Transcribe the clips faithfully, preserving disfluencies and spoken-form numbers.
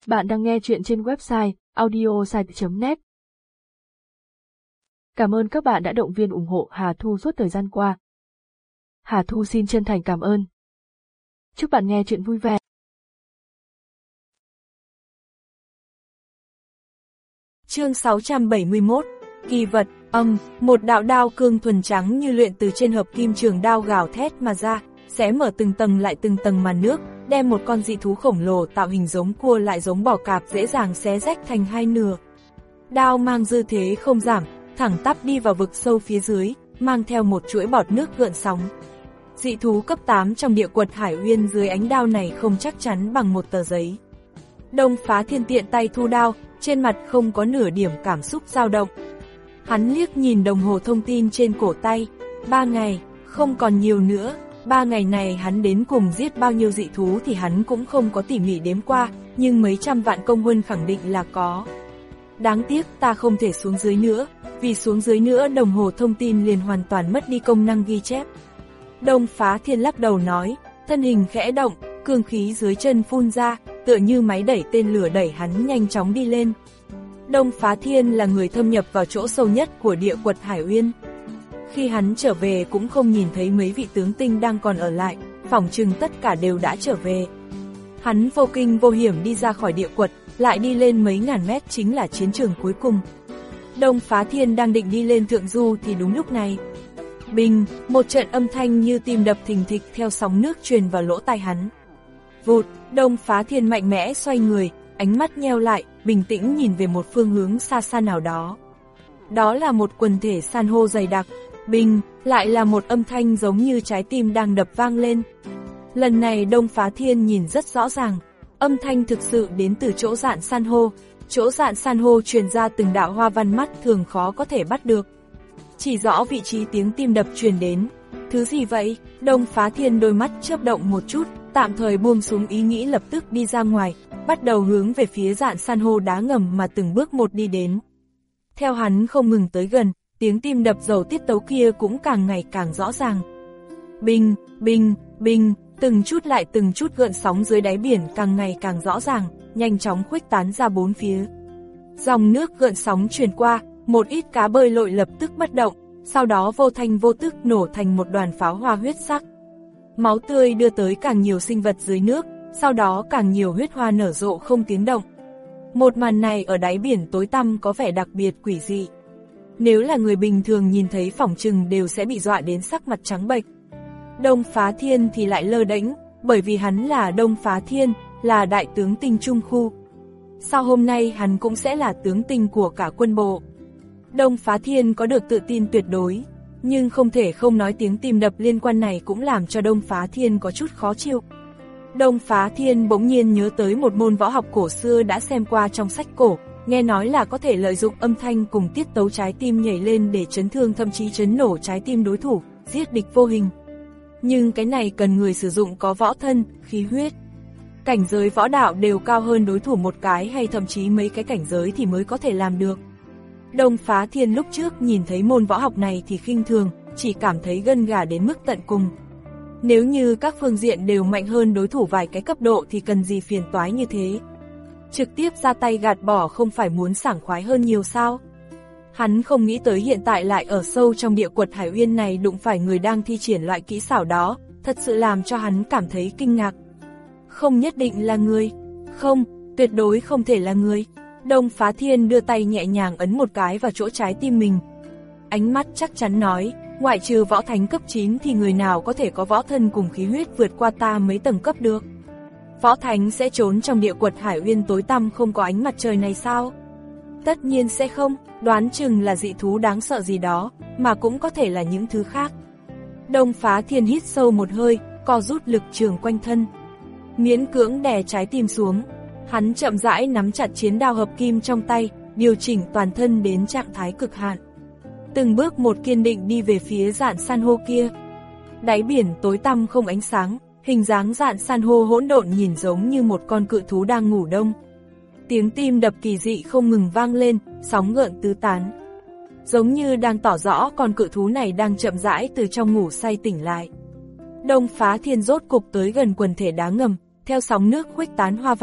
Bạn đang nghe chuyện trên website audiosite chấm net. Cảm ơn các bạn đã động viên ủng hộ Hà Thu suốt thời gian qua. Hà Thu xin chân thành cảm ơn. Chúc bạn nghe chuyện vui vẻ. Chương sáu trăm bảy mươi mốt, kỳ vật, âm, một đạo đao cương thuần trắng như luyện từ trên hợp kim trường đao gào thét mà ra, xé mở từng tầng lại từng tầng màn nước, đem một con dị thú khổng lồ tạo hình giống cua lại giống bò cạp dễ dàng xé rách thành hai nửa. Đao mang dư thế không giảm, thẳng tắp đi vào vực sâu phía dưới, mang theo một chuỗi bọt nước gợn sóng. Dị thú cấp tám trong địa quật Hải Uyên dưới ánh đao này không chắc chắn bằng một tờ giấy. Đông Phá Thiên tiện tay thu đao, trên mặt không có nửa điểm cảm xúc dao động. Hắn liếc nhìn đồng hồ thông tin trên cổ tay, ba ngày, không còn nhiều nữa. Ba ngày này hắn đến cùng giết bao nhiêu dị thú thì hắn cũng không có tỉ mỉ đếm qua, nhưng mấy trăm vạn công huân khẳng định là có. Đáng tiếc ta không thể xuống dưới nữa, vì xuống dưới nữa đồng hồ thông tin liền hoàn toàn mất đi công năng ghi chép. Đông Phá Thiên lắc đầu nói, thân hình khẽ động, cương khí dưới chân phun ra, tựa như máy đẩy tên lửa đẩy hắn nhanh chóng đi lên. Đông Phá Thiên là người thâm nhập vào chỗ sâu nhất của địa quật Hải Uyên. Khi hắn trở về cũng không nhìn thấy mấy vị tướng tinh đang còn ở lại, phỏng chừng tất cả đều đã trở về. Hắn vô kinh vô hiểm đi ra khỏi địa quật, lại đi lên mấy ngàn mét chính là chiến trường cuối cùng. Đông Phá Thiên đang định đi lên thượng du thì đúng lúc này. Bình, một trận âm thanh như tim đập thình thịch theo sóng nước truyền vào lỗ tai hắn. Vụt, Đông Phá Thiên mạnh mẽ xoay người, ánh mắt nheo lại, bình tĩnh nhìn về một phương hướng xa xa nào đó. Đó là một quần thể san hô dày đặc. Bình, lại là một âm thanh giống như trái tim đang đập vang lên. Lần này Đông Phá Thiên nhìn rất rõ ràng, âm thanh thực sự đến từ chỗ rạn san hô. Chỗ rạn san hô truyền ra từng đạo hoa văn mắt thường khó có thể bắt được. Chỉ rõ vị trí tiếng tim đập truyền đến. Thứ gì vậy? Đông Phá Thiên đôi mắt chớp động một chút, tạm thời buông xuống ý nghĩ lập tức đi ra ngoài, bắt đầu hướng về phía rạn san hô đá ngầm mà từng bước một đi đến. Theo hắn không ngừng tới gần, tiếng tim đập dầu tiết tấu kia cũng càng ngày càng rõ ràng. Bình, bình, bình, từng chút lại từng chút gợn sóng dưới đáy biển càng ngày càng rõ ràng, nhanh chóng khuếch tán ra bốn phía. Dòng nước gợn sóng truyền qua, một ít cá bơi lội lập tức bất động, sau đó vô thanh vô tức nổ thành một đoàn pháo hoa huyết sắc. Máu tươi đưa tới càng nhiều sinh vật dưới nước, sau đó càng nhiều huyết hoa nở rộ không tiếng động. Một màn này ở đáy biển tối tăm có vẻ đặc biệt quỷ dị. Nếu là người bình thường nhìn thấy phỏng chừng đều sẽ bị dọa đến sắc mặt trắng bệch. Đông Phá Thiên thì lại lơ đễnh, bởi vì hắn là Đông Phá Thiên, là đại tướng tinh Trung Khu. Sau hôm nay hắn cũng sẽ là tướng tinh của cả quân bộ. Đông Phá Thiên có được tự tin tuyệt đối, nhưng không thể không nói tiếng tim đập liên quan này cũng làm cho Đông Phá Thiên có chút khó chịu. Đông Phá Thiên bỗng nhiên nhớ tới một môn võ học cổ xưa đã xem qua trong sách cổ, nghe nói là có thể lợi dụng âm thanh cùng tiết tấu trái tim nhảy lên để chấn thương thậm chí chấn nổ trái tim đối thủ, giết địch vô hình. Nhưng cái này cần người sử dụng có võ thân, khí huyết. Cảnh giới võ đạo đều cao hơn đối thủ một cái hay thậm chí mấy cái cảnh giới thì mới có thể làm được. Đông Phá Thiên lúc trước nhìn thấy môn võ học này thì khinh thường, chỉ cảm thấy gân gà đến mức tận cùng. Nếu như các phương diện đều mạnh hơn đối thủ vài cái cấp độ thì cần gì phiền toái như thế. Trực tiếp ra tay gạt bỏ không phải muốn sảng khoái hơn nhiều sao? Hắn không nghĩ tới hiện tại lại ở sâu trong địa quật Hải Uyên này đụng phải người đang thi triển loại kỹ xảo đó, thật sự làm cho hắn cảm thấy kinh ngạc. Không nhất định là người. Không, tuyệt đối không thể là người. Đông Phá Thiên đưa tay nhẹ nhàng ấn một cái vào chỗ trái tim mình. Ánh mắt chắc chắn nói, ngoại trừ võ thánh cấp chín thì người nào có thể có võ thân cùng khí huyết vượt qua ta mấy tầng cấp được. Võ thánh sẽ trốn trong địa quật Hải Uyên tối tăm không có ánh mặt trời này sao? Tất nhiên sẽ không, đoán chừng là dị thú đáng sợ gì đó, mà cũng có thể là những thứ khác. Đông Phá Thiên hít sâu một hơi, co rút lực trường quanh thân. Miễn cưỡng đè trái tim xuống, hắn chậm rãi nắm chặt chiến đao hợp kim trong tay, điều chỉnh toàn thân đến trạng thái cực hạn. Từng bước một kiên định đi về phía rạn san hô kia. Đáy biển tối tăm không ánh sáng, hình dáng rạn san hô hỗn độn nhìn giống như một con cự thú đang ngủ đông. Tiếng tim đập kỳ dị không ngừng vang lên, sóng gợn tứ tán. Giống như đang tỏ rõ con cự thú này đang chậm rãi từ trong ngủ say tỉnh lại. Đông Phá Thiên rốt cục tới gần quần thể đá ngầm, theo sóng nước khuếch tán hoa văn,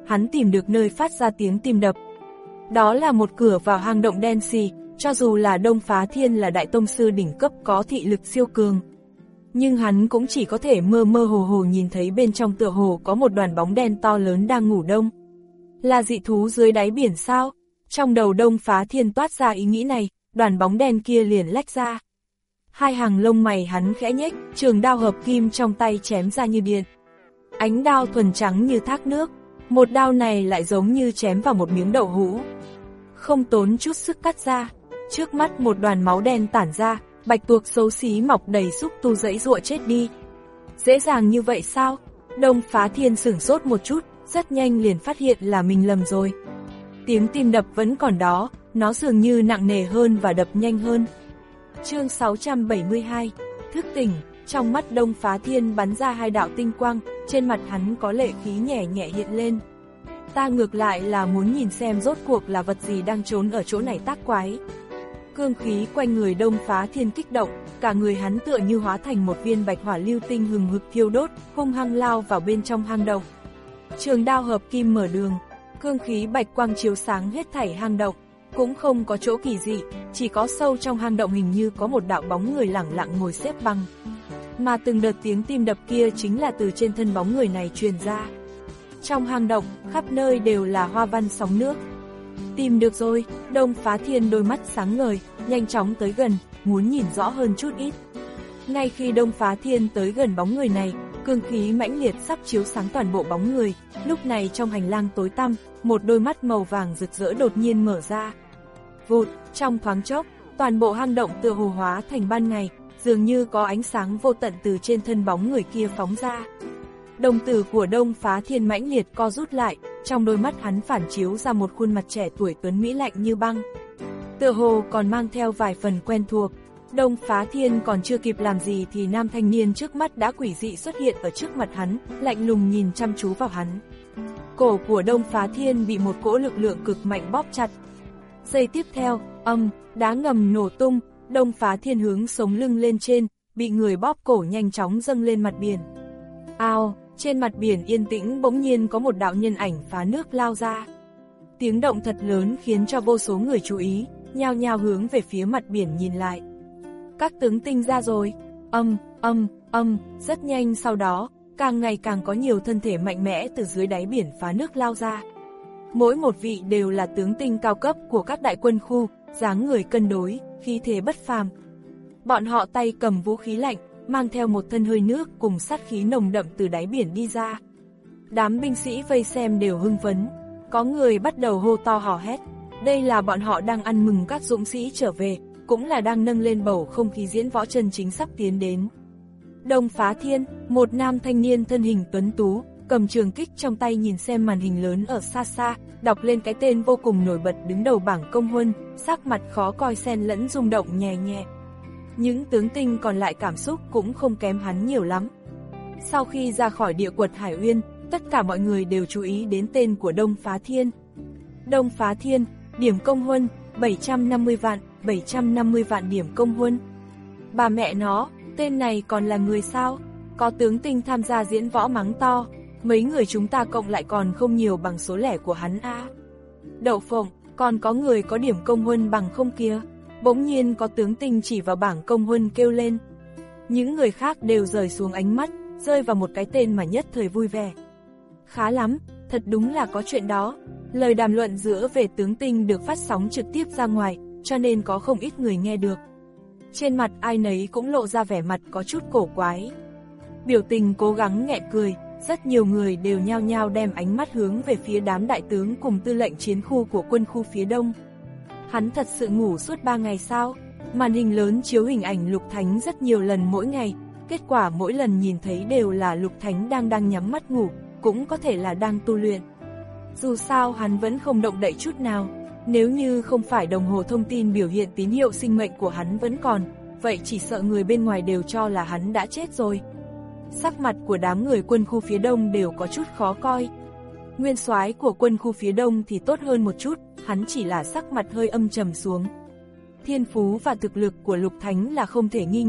hắn tìm được nơi phát ra tiếng tim đập. Đó là một cửa vào hang động đen xì, cho dù là Đông Phá Thiên là đại tông sư đỉnh cấp có thị lực siêu cường. Nhưng hắn cũng chỉ có thể mơ mơ hồ hồ nhìn thấy bên trong tựa hồ có một đoàn bóng đen to lớn đang ngủ đông. Là dị thú dưới đáy biển sao? Trong đầu Đông Phá Thiên toát ra ý nghĩ này, đoàn bóng đen kia liền lách ra. Hai hàng lông mày hắn khẽ nhếch, trường đao hợp kim trong tay chém ra như điện. Ánh đao thuần trắng như thác nước, một đao này lại giống như chém vào một miếng đậu hũ. Không tốn chút sức cắt ra, trước mắt một đoàn máu đen tản ra, bạch tuộc xấu xí mọc đầy xúc tu dãy giụa chết đi. Dễ dàng như vậy sao? Đông Phá Thiên sửng sốt một chút, rất nhanh liền phát hiện là mình lầm rồi. Tiếng tim đập vẫn còn đó, nó dường như nặng nề hơn và đập nhanh hơn. Chương sáu trăm bảy mươi hai, thức tỉnh, trong mắt Đông Phá Thiên bắn ra hai đạo tinh quang, trên mặt hắn có lệ khí nhẹ nhẹ hiện lên. Ta ngược lại là muốn nhìn xem rốt cuộc là vật gì đang trốn ở chỗ này tác quái. Cương khí quanh người Đông Phá Thiên kích động, cả người hắn tựa như hóa thành một viên bạch hỏa lưu tinh hừng hực thiêu đốt, hung hăng lao vào bên trong hang động. Trường đao hợp kim mở đường, cương khí bạch quang chiếu sáng hết thảy hang động, cũng không có chỗ kỳ dị, chỉ có sâu trong hang động hình như có một đạo bóng người lẳng lặng ngồi xếp bằng. Mà từng đợt tiếng tim đập kia chính là từ trên thân bóng người này truyền ra. Trong hang động, khắp nơi đều là hoa văn sóng nước. Tìm được rồi, Đông Phá Thiên đôi mắt sáng ngời, nhanh chóng tới gần, muốn nhìn rõ hơn chút ít. Ngay khi Đông Phá Thiên tới gần bóng người này, cương khí mãnh liệt sắp chiếu sáng toàn bộ bóng người, lúc này trong hành lang tối tăm, một đôi mắt màu vàng rực rỡ đột nhiên mở ra. Vụt, trong thoáng chốc, toàn bộ hang động tựa hồ hóa thành ban ngày, dường như có ánh sáng vô tận từ trên thân bóng người kia phóng ra. Đồng tử của Đông Phá Thiên mãnh liệt co rút lại, trong đôi mắt hắn phản chiếu ra một khuôn mặt trẻ tuổi tuấn mỹ lạnh như băng. Tựa hồ còn mang theo vài phần quen thuộc. Đông Phá Thiên còn chưa kịp làm gì thì nam thanh niên trước mắt đã quỷ dị xuất hiện ở trước mặt hắn, lạnh lùng nhìn chăm chú vào hắn. Cổ của Đông Phá Thiên bị một cỗ lực lượng cực mạnh bóp chặt. Giây tiếp theo, âm, đá ngầm nổ tung, Đông Phá Thiên hướng sống lưng lên trên, bị người bóp cổ nhanh chóng dâng lên mặt biển. Ao, trên mặt biển yên tĩnh bỗng nhiên có một đạo nhân ảnh phá nước lao ra. Tiếng động thật lớn khiến cho vô số người chú ý, nhao nhao hướng về phía mặt biển nhìn lại. Các tướng tinh ra rồi, âm, âm, âm, rất nhanh sau đó, càng ngày càng có nhiều thân thể mạnh mẽ từ dưới đáy biển phá nước lao ra. Mỗi một vị đều là tướng tinh cao cấp của các đại quân khu, dáng người cân đối, khí thế bất phàm. Bọn họ tay cầm vũ khí lạnh, mang theo một thân hơi nước cùng sát khí nồng đậm từ đáy biển đi ra. Đám binh sĩ vây xem đều hưng phấn, có người bắt đầu hô to hò hét. Đây là bọn họ đang ăn mừng các dũng sĩ trở về, cũng là đang nâng lên bầu không khí diễn võ chân chính sắp tiến đến. Đông Phá Thiên, một nam thanh niên thân hình tuấn tú, cầm trường kích trong tay nhìn xem màn hình lớn ở xa xa, đọc lên cái tên vô cùng nổi bật đứng đầu bảng công huân, sắc mặt khó coi xen lẫn rung động nhẹ nhẹ. Những tướng tinh còn lại cảm xúc cũng không kém hắn nhiều lắm. Sau khi ra khỏi địa quật Hải Uyên, tất cả mọi người đều chú ý đến tên của Đông Phá Thiên. Đông Phá Thiên, điểm công huân, bảy trăm năm mươi vạn, bảy trăm năm mươi vạn điểm công huân. Bà mẹ nó, tên này còn là người sao? Có tướng tinh tham gia diễn võ mắng to, mấy người chúng ta cộng lại còn không nhiều bằng số lẻ của hắn a. À. Đậu phộng, còn có người có điểm công huân bằng không kia? Bỗng nhiên có tướng tinh chỉ vào bảng công huân kêu lên. Những người khác đều rời xuống ánh mắt, rơi vào một cái tên mà nhất thời vui vẻ. Khá lắm, thật đúng là có chuyện đó. Lời đàm luận giữa về tướng tinh được phát sóng trực tiếp ra ngoài, cho nên có không ít người nghe được. Trên mặt ai nấy cũng lộ ra vẻ mặt có chút cổ quái. Biểu tình cố gắng nghẹn cười, rất nhiều người đều nhao nhao đem ánh mắt hướng về phía đám đại tướng cùng tư lệnh chiến khu của quân khu phía đông. Hắn thật sự ngủ suốt ba ngày sao? Màn hình lớn chiếu hình ảnh Lục Thánh rất nhiều lần mỗi ngày, kết quả mỗi lần nhìn thấy đều là Lục Thánh đang đang nhắm mắt ngủ, cũng có thể là đang tu luyện. Dù sao hắn vẫn không động đậy chút nào, nếu như không phải đồng hồ thông tin biểu hiện tín hiệu sinh mệnh của hắn vẫn còn, vậy chỉ sợ người bên ngoài đều cho là hắn đã chết rồi. Sắc mặt của đám người quân khu phía đông đều có chút khó coi. Nguyên soái của quân khu phía đông thì tốt hơn một chút, hắn chỉ là sắc mặt hơi âm trầm xuống. Thiên phú và thực lực của Lục Thánh là không thể nghi ngờ,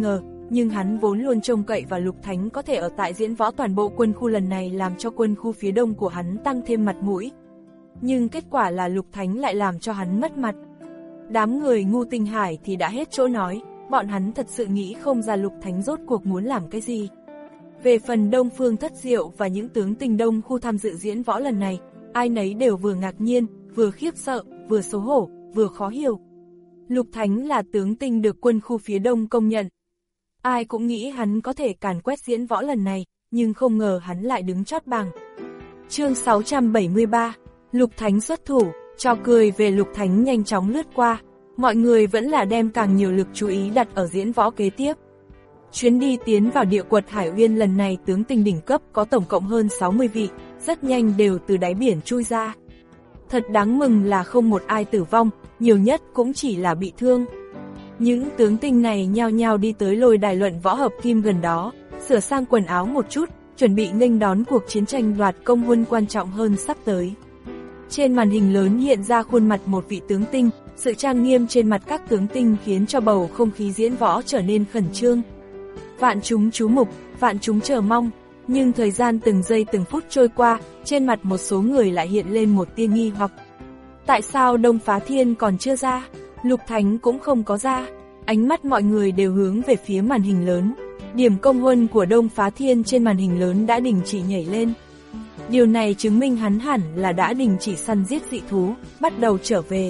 nhưng hắn vốn luôn trông cậy vào Lục Thánh có thể ở tại diễn võ toàn bộ quân khu lần này làm cho quân khu phía đông của hắn tăng thêm mặt mũi. Nhưng kết quả là Lục Thánh lại làm cho hắn mất mặt. Đám người ngu tinh hải thì đã hết chỗ nói, bọn hắn thật sự nghĩ không ra Lục Thánh rốt cuộc muốn làm cái gì. Về phần Đông Phương Thất Diệu và những tướng tinh đông khu tham dự diễn võ lần này, ai nấy đều vừa ngạc nhiên, vừa khiếp sợ, vừa xấu hổ, vừa khó hiểu. Lục Thánh là tướng tinh được quân khu phía đông công nhận. Ai cũng nghĩ hắn có thể càn quét diễn võ lần này, nhưng không ngờ hắn lại đứng chót bảng. Chương sáu trăm bảy mươi ba, Lục Thánh xuất thủ, trò cười về Lục Thánh nhanh chóng lướt qua. Mọi người vẫn là đem càng nhiều lực chú ý đặt ở diễn võ kế tiếp. Chuyến đi tiến vào địa quật Hải Uyên lần này tướng tinh đỉnh cấp có tổng cộng hơn sáu mươi vị, rất nhanh đều từ đáy biển chui ra. Thật đáng mừng là không một ai tử vong, nhiều nhất cũng chỉ là bị thương. Những tướng tinh này nhao nhao đi tới lôi đài luận võ hợp kim gần đó, sửa sang quần áo một chút, chuẩn bị nghênh đón cuộc chiến tranh đoạt công huân quan trọng hơn sắp tới. Trên màn hình lớn hiện ra khuôn mặt một vị tướng tinh, sự trang nghiêm trên mặt các tướng tinh khiến cho bầu không khí diễn võ trở nên khẩn trương. Vạn chúng chú mục, vạn chúng chờ mong, nhưng thời gian từng giây từng phút trôi qua, trên mặt một số người lại hiện lên một tia nghi hoặc. Tại sao Đông Phá Thiên còn chưa ra? Lục Thánh cũng không có ra. Ánh mắt mọi người đều hướng về phía màn hình lớn. Điểm công huân của Đông Phá Thiên trên màn hình lớn đã đình chỉ nhảy lên. Điều này chứng minh hắn hẳn là đã đình chỉ săn giết dị thú, bắt đầu trở về.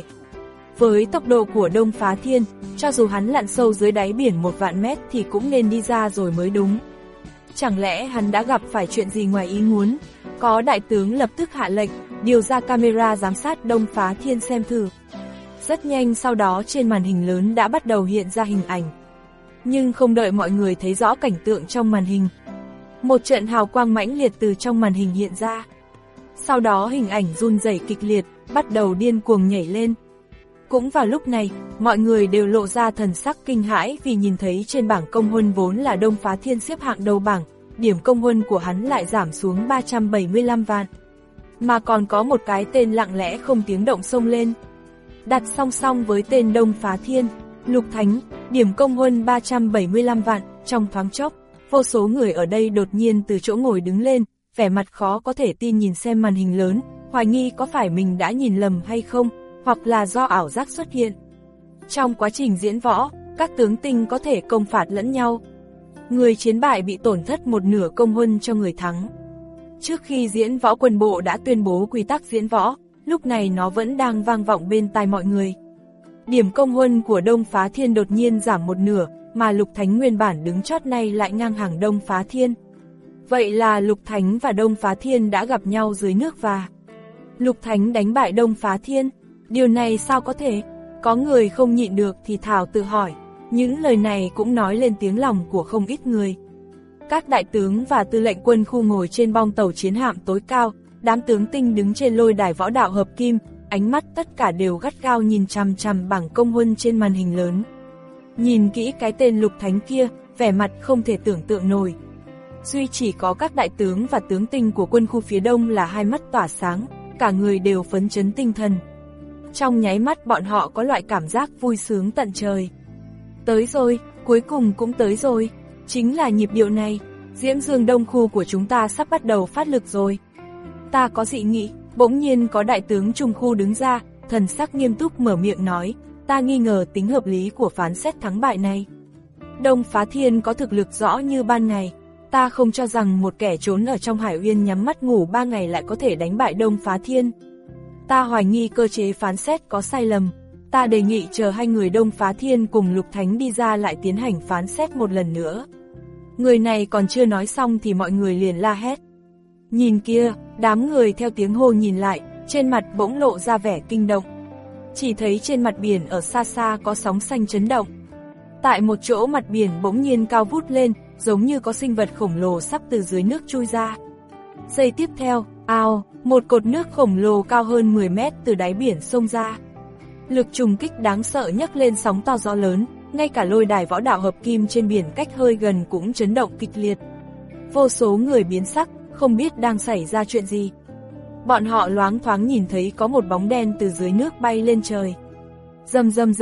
Với tốc độ của Đông Phá Thiên, cho dù hắn lặn sâu dưới đáy biển một vạn mét thì cũng nên đi ra rồi mới đúng. Chẳng lẽ hắn đã gặp phải chuyện gì ngoài ý muốn? Có đại tướng lập tức hạ lệnh, điều ra camera giám sát Đông Phá Thiên xem thử. Rất nhanh sau đó trên màn hình lớn đã bắt đầu hiện ra hình ảnh. Nhưng không đợi mọi người thấy rõ cảnh tượng trong màn hình, một trận hào quang mãnh liệt từ trong màn hình hiện ra. Sau đó hình ảnh run rẩy kịch liệt, bắt đầu điên cuồng nhảy lên. Cũng vào lúc này, mọi người đều lộ ra thần sắc kinh hãi vì nhìn thấy trên bảng công huân vốn là Đông Phá Thiên xếp hạng đầu bảng, điểm công huân của hắn lại giảm xuống ba trăm bảy mươi lăm vạn. Mà còn có một cái tên lặng lẽ không tiếng động xông lên. Đặt song song với tên Đông Phá Thiên, Lục Thánh, điểm công huân ba trăm bảy mươi lăm vạn, trong thoáng chốc, vô số người ở đây đột nhiên từ chỗ ngồi đứng lên, vẻ mặt khó có thể tin nhìn xem màn hình lớn, hoài nghi có phải mình đã nhìn lầm hay không, hoặc là do ảo giác xuất hiện. Trong quá trình diễn võ, các tướng tinh có thể công phạt lẫn nhau. Người chiến bại bị tổn thất một nửa công huân cho người thắng. Trước khi diễn võ quân bộ đã tuyên bố quy tắc diễn võ, lúc này nó vẫn đang vang vọng bên tai mọi người. Điểm công huân của Đông Phá Thiên đột nhiên giảm một nửa, mà Lục Thánh nguyên bản đứng chót này lại ngang hàng Đông Phá Thiên. Vậy là Lục Thánh và Đông Phá Thiên đã gặp nhau dưới nước và Lục Thánh đánh bại Đông Phá Thiên. Điều này sao có thể? Có người không nhịn được thì thào tự hỏi. Những lời này cũng nói lên tiếng lòng của không ít người. Các đại tướng và tư lệnh quân khu ngồi trên bong tàu chiến hạm tối cao, đám tướng tinh đứng trên lôi đài võ đạo hợp kim, ánh mắt tất cả đều gắt gao nhìn chằm chằm bảng công huân trên màn hình lớn. Nhìn kỹ cái tên Lục Thánh kia, vẻ mặt không thể tưởng tượng nổi. Duy chỉ có các đại tướng và tướng tinh của quân khu phía đông là hai mắt tỏa sáng, cả người đều phấn chấn tinh thần. Trong nháy mắt bọn họ có loại cảm giác vui sướng tận trời. Tới rồi, cuối cùng cũng tới rồi. Chính là nhịp điệu này, Diễm Dương Đông khu của chúng ta sắp bắt đầu phát lực rồi. Ta có dị nghị, bỗng nhiên có đại tướng Trung khu đứng ra, thần sắc nghiêm túc mở miệng nói, ta nghi ngờ tính hợp lý của phán xét thắng bại này. Đông Phá Thiên có thực lực rõ như ban ngày, ta không cho rằng một kẻ trốn ở trong Hải Uyên nhắm mắt ngủ ba ngày lại có thể đánh bại Đông Phá Thiên. Ta hoài nghi cơ chế phán xét có sai lầm, ta đề nghị chờ hai người Đông Phá Thiên cùng Lục Thánh đi ra lại tiến hành phán xét một lần nữa. Người này còn chưa nói xong thì mọi người liền la hét. Nhìn kia, đám người theo tiếng hô nhìn lại, trên mặt bỗng lộ ra vẻ kinh động. Chỉ thấy trên mặt biển ở xa xa có sóng xanh chấn động. Tại một chỗ mặt biển bỗng nhiên cao vút lên, giống như có sinh vật khổng lồ sắp từ dưới nước chui ra. Giây tiếp theo, ao, một cột nước khổng lồ cao hơn mười mét từ đáy biển xông ra. Lực trùng kích đáng sợ nhấc lên sóng to gió lớn, ngay cả lôi đài võ đạo hợp kim trên biển cách hơi gần cũng chấn động kịch liệt. Vô số người biến sắc, không biết đang xảy ra chuyện gì. Bọn họ loáng thoáng nhìn thấy có một bóng đen từ dưới nước bay lên trời. Rầm rầm rầm,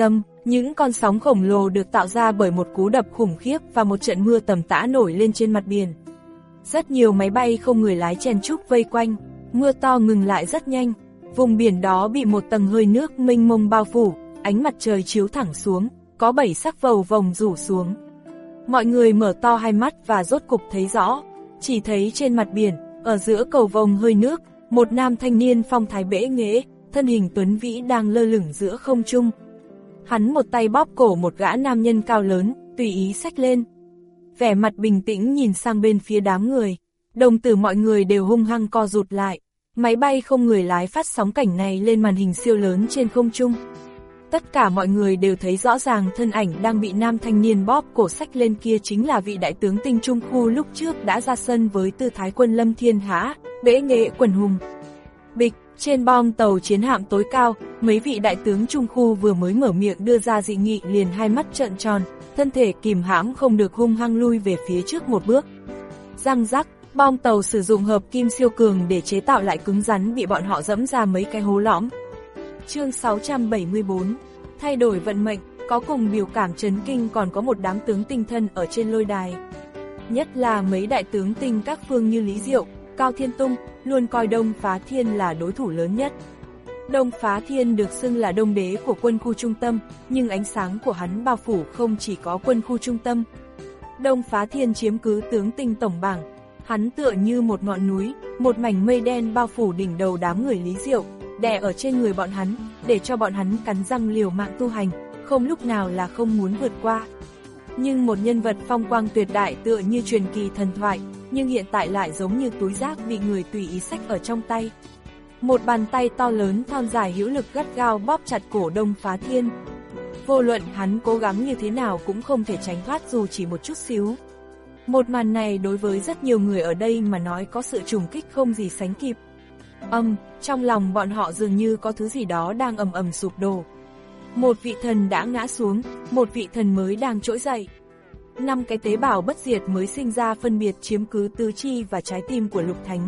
Những con sóng khổng lồ được tạo ra bởi một cú đập khủng khiếp và một trận mưa tầm tã nổi lên trên mặt biển. Rất nhiều máy bay không người lái chen chúc vây quanh, mưa to ngừng lại rất nhanh. Vùng biển đó bị một tầng hơi nước mênh mông bao phủ, ánh mặt trời chiếu thẳng xuống, có bảy sắc vầu vồng rủ xuống. Mọi người mở to hai mắt và rốt cục thấy rõ, chỉ thấy trên mặt biển, ở giữa cầu vồng hơi nước, một nam thanh niên phong thái bẽ nghễ, thân hình tuấn vĩ đang lơ lửng giữa không trung. Hắn một tay bóp cổ một gã nam nhân cao lớn, tùy ý xách lên. Vẻ mặt bình tĩnh nhìn sang bên phía đám người, đồng tử mọi người đều hung hăng co rụt lại. Máy bay không người lái phát sóng cảnh này lên màn hình siêu lớn trên không trung. Tất cả mọi người đều thấy rõ ràng thân ảnh đang bị nam thanh niên bóp cổ xách lên kia chính là vị đại tướng Tinh Trung Khu lúc trước đã ra sân với tư thái quân lâm thiên hạ, bẽ nghệ quần hùng. Bịch, trên bong tàu chiến hạm tối cao, mấy vị đại tướng Trung Khu vừa mới mở miệng đưa ra dị nghị liền hai mắt trợn tròn, thân thể kìm hãm không được hung hăng lui về phía trước một bước. Răng rắc, bong tàu sử dụng hợp kim siêu cường để chế tạo lại cứng rắn bị bọn họ dẫm ra mấy cái hố lõm. Chương sáu trăm bảy mươi bốn, thay đổi vận mệnh, có cùng biểu cảm chấn kinh còn có một đám tướng tinh thân ở trên lôi đài. Nhất là mấy đại tướng tinh các phương như Lý Diệu, Cao Thiên Tung, luôn coi Đông Phá Thiên là đối thủ lớn nhất. Đông Phá Thiên được xưng là đông đế của quân khu trung tâm, nhưng ánh sáng của hắn bao phủ không chỉ có quân khu trung tâm. Đông Phá Thiên chiếm cứ tướng tinh tổng bảng, hắn tựa như một ngọn núi, một mảnh mây đen bao phủ đỉnh đầu đám người Lý Diệu, đè ở trên người bọn hắn, để cho bọn hắn cắn răng liều mạng tu hành, không lúc nào là không muốn vượt qua. Nhưng một nhân vật phong quang tuyệt đại tựa như truyền kỳ thần thoại, nhưng hiện tại lại giống như túi rác bị người tùy ý xách ở trong tay. Một bàn tay to lớn thon dài hữu lực gắt gao bóp chặt cổ Đông Phá Thiên. Vô luận hắn cố gắng như thế nào cũng không thể tránh thoát dù chỉ một chút xíu. Một màn này đối với rất nhiều người ở đây mà nói có sự trùng kích không gì sánh kịp. Âm, um, trong lòng bọn họ dường như có thứ gì đó đang ầm ầm sụp đổ. Một vị thần đã ngã xuống, một vị thần mới đang trỗi dậy. Năm cái tế bào bất diệt mới sinh ra phân biệt chiếm cứ tứ chi và trái tim của Lục Thánh.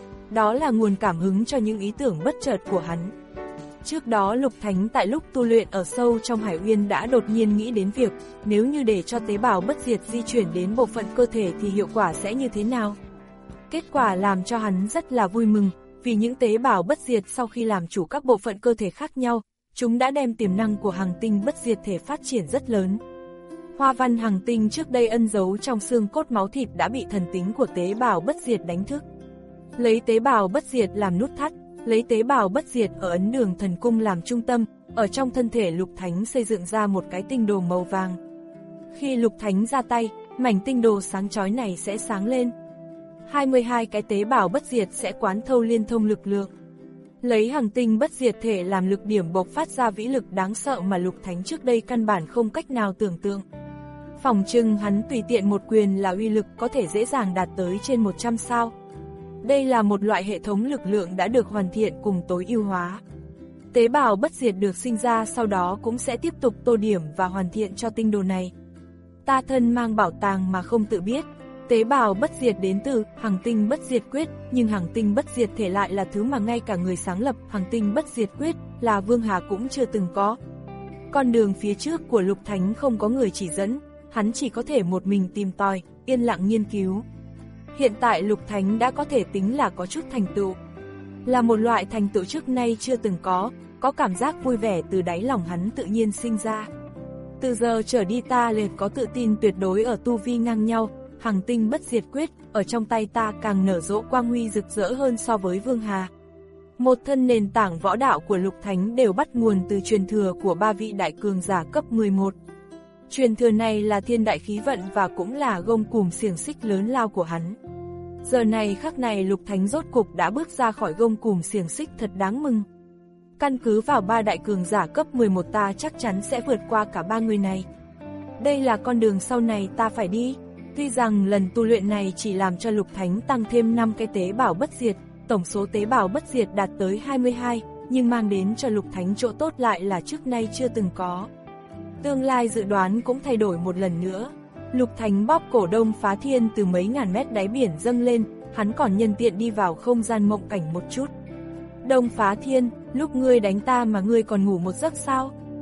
Đó là nguồn cảm hứng cho những ý tưởng bất chợt của hắn. Trước đó Lục Thánh tại lúc tu luyện ở sâu trong Hải Uyên đã đột nhiên nghĩ đến việc, nếu như để cho tế bào bất diệt di chuyển đến bộ phận cơ thể thì hiệu quả sẽ như thế nào. Kết quả làm cho hắn rất là vui mừng, vì những tế bào bất diệt sau khi làm chủ các bộ phận cơ thể khác nhau, chúng đã đem tiềm năng của hằng tinh bất diệt thể phát triển rất lớn. Hoa văn hằng tinh trước đây ân giấu trong xương cốt máu thịt đã bị thần tính của tế bào bất diệt đánh thức. Lấy tế bào bất diệt làm nút thắt, lấy tế bào bất diệt ở ấn đường thần cung làm trung tâm, ở trong thân thể Lục Thánh xây dựng ra một cái tinh đồ màu vàng. Khi Lục Thánh ra tay, mảnh tinh đồ sáng chói này sẽ sáng lên. hai mươi hai cái tế bào bất diệt sẽ quán thâu liên thông lực lượng. Lấy hằng tinh bất diệt thể làm lực điểm bộc phát ra vĩ lực đáng sợ mà Lục Thánh trước đây căn bản không cách nào tưởng tượng. Phỏng chừng hắn tùy tiện một quyền là uy lực có thể dễ dàng đạt tới trên một trăm sao. Đây là một loại hệ thống lực lượng đã được hoàn thiện cùng tối ưu hóa. Tế bào bất diệt được sinh ra sau đó cũng sẽ tiếp tục tô điểm và hoàn thiện cho tinh đồ này. Ta thân mang bảo tàng mà không tự biết. Tế bào bất diệt đến từ hằng tinh bất diệt quyết, nhưng hằng tinh bất diệt thể lại là thứ mà ngay cả người sáng lập hằng tinh bất diệt quyết là Vương Hà cũng chưa từng có. Con đường phía trước của Lục Thánh không có người chỉ dẫn, hắn chỉ có thể một mình tìm tòi, yên lặng nghiên cứu. Hiện tại Lục Thánh đã có thể tính là có chút thành tựu. Là một loại thành tựu trước nay chưa từng có, có cảm giác vui vẻ từ đáy lòng hắn tự nhiên sinh ra. Từ giờ trở đi ta liền có tự tin tuyệt đối ở tu vi ngang nhau, hằng tinh bất diệt quyết, ở trong tay ta càng nở rộ quang huy rực rỡ hơn so với Vương Hà. Một thân nền tảng võ đạo của Lục Thánh đều bắt nguồn từ truyền thừa của ba vị đại cường giả cấp mười một. Truyền thừa này là thiên đại khí vận và cũng là gông cùm xiềng xích lớn lao của hắn. Giờ này khắc này Lục Thánh rốt cục đã bước ra khỏi gông cùm xiềng xích thật đáng mừng. Căn cứ vào ba đại cường giả cấp mười một ta chắc chắn sẽ vượt qua cả ba người này. Đây là con đường sau này ta phải đi. Tuy rằng lần tu luyện này chỉ làm cho Lục Thánh tăng thêm năm cái tế bào bất diệt, tổng số tế bào bất diệt đạt tới hai mươi hai, nhưng mang đến cho Lục Thánh chỗ tốt lại là trước nay chưa từng có. Tương lai dự đoán cũng thay đổi một lần nữa. Lục Thánh bóp cổ Đông Phá Thiên từ mấy ngàn mét đáy biển dâng lên, hắn còn nhân tiện đi vào không gian mộng cảnh một chút. Đông Phá Thiên, lúc ngươi đánh ta mà ngươi còn ngủ một giấc sao?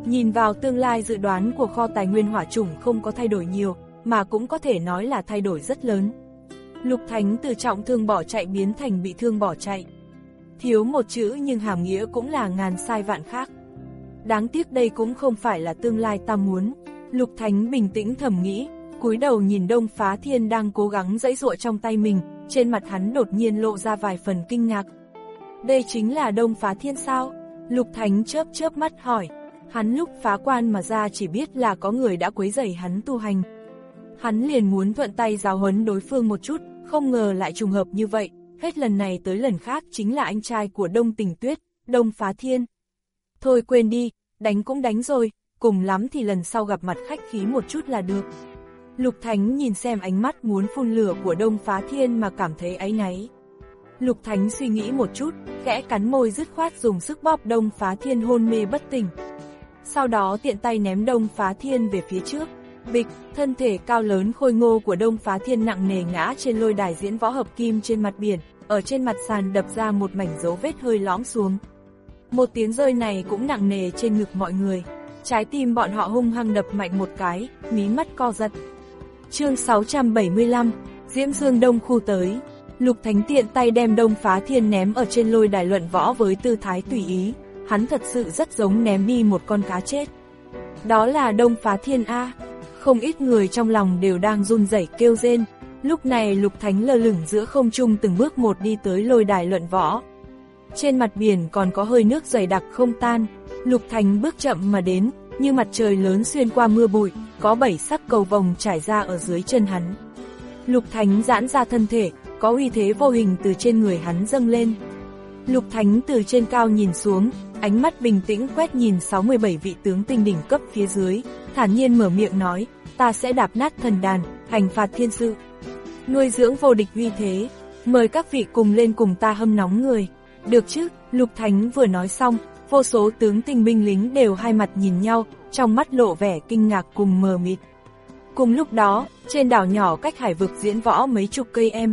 Nhìn vào tương lai dự đoán của kho tài nguyên hỏa chủng không có thay đổi nhiều, mà cũng có thể nói là thay đổi rất lớn. Lục Thánh từ trọng thương bỏ chạy biến thành bị thương bỏ chạy. Thiếu một chữ nhưng hàm nghĩa cũng là ngàn sai vạn khác. Đáng tiếc đây cũng không phải là tương lai ta muốn. Lục Thánh bình tĩnh thầm nghĩ, cúi đầu nhìn Đông Phá Thiên đang cố gắng giãy giụa trong tay mình, trên mặt hắn đột nhiên lộ ra vài phần kinh ngạc. Đây chính là Đông Phá Thiên sao? Lục Thánh chớp chớp mắt hỏi. Hắn lúc phá quan mà ra chỉ biết là có người đã quấy rầy hắn tu hành. Hắn liền muốn thuận tay giáo huấn đối phương một chút, không ngờ lại trùng hợp như vậy, hết lần này tới lần khác chính là anh trai của Đông Tình Tuyết, Đông Phá Thiên. Thôi quên đi, đánh cũng đánh rồi, cùng lắm thì lần sau gặp mặt khách khí một chút là được. Lục Thánh nhìn xem ánh mắt muốn phun lửa của Đông Phá Thiên mà cảm thấy áy náy. Lục Thánh suy nghĩ một chút, khẽ cắn môi dứt khoát dùng sức bóp Đông Phá Thiên hôn mê bất tỉnh. Sau đó tiện tay ném Đông Phá Thiên về phía trước. Bịch, thân thể cao lớn khôi ngô của Đông Phá Thiên nặng nề ngã trên lôi đài diễn võ hợp kim trên mặt biển, ở trên mặt sàn đập ra một mảnh dấu vết hơi lõm xuống. Một tiếng rơi này cũng nặng nề trên ngực mọi người. Trái tim bọn họ hung hăng đập mạnh một cái, mí mắt co giật. Chương sáu trăm bảy mươi lăm, Diễm Dương Đông khu tới. Lục Thánh tiện tay đem Đông Phá Thiên ném ở trên lôi đài luận võ với tư thái tùy ý. Hắn thật sự rất giống ném đi một con cá chết. Đó là Đông Phá Thiên A. Không ít người trong lòng đều đang run rẩy kêu rên. Lúc này Lục Thánh lơ lửng giữa không trung từng bước một đi tới lôi đài luận võ. Trên mặt biển còn có hơi nước dày đặc không tan. Lục Thánh bước chậm mà đến, như mặt trời lớn xuyên qua mưa bụi, có bảy sắc cầu vồng trải ra ở dưới chân hắn. Lục Thánh giãn ra thân thể, có uy thế vô hình từ trên người hắn dâng lên. Lục Thánh từ trên cao nhìn xuống, ánh mắt bình tĩnh quét nhìn sáu mươi bảy vị tướng tinh đỉnh cấp phía dưới, thản nhiên mở miệng nói, ta sẽ đạp nát thần đàn, hành phạt thiên sự. Nuôi dưỡng vô địch uy thế, mời các vị cùng lên cùng ta hâm nóng người. Được chứ, Lục Thánh vừa nói xong, vô số tướng tinh binh lính đều hai mặt nhìn nhau, trong mắt lộ vẻ kinh ngạc cùng mờ mịt. Cùng lúc đó, trên đảo nhỏ cách hải vực diễn võ mấy chục cây em.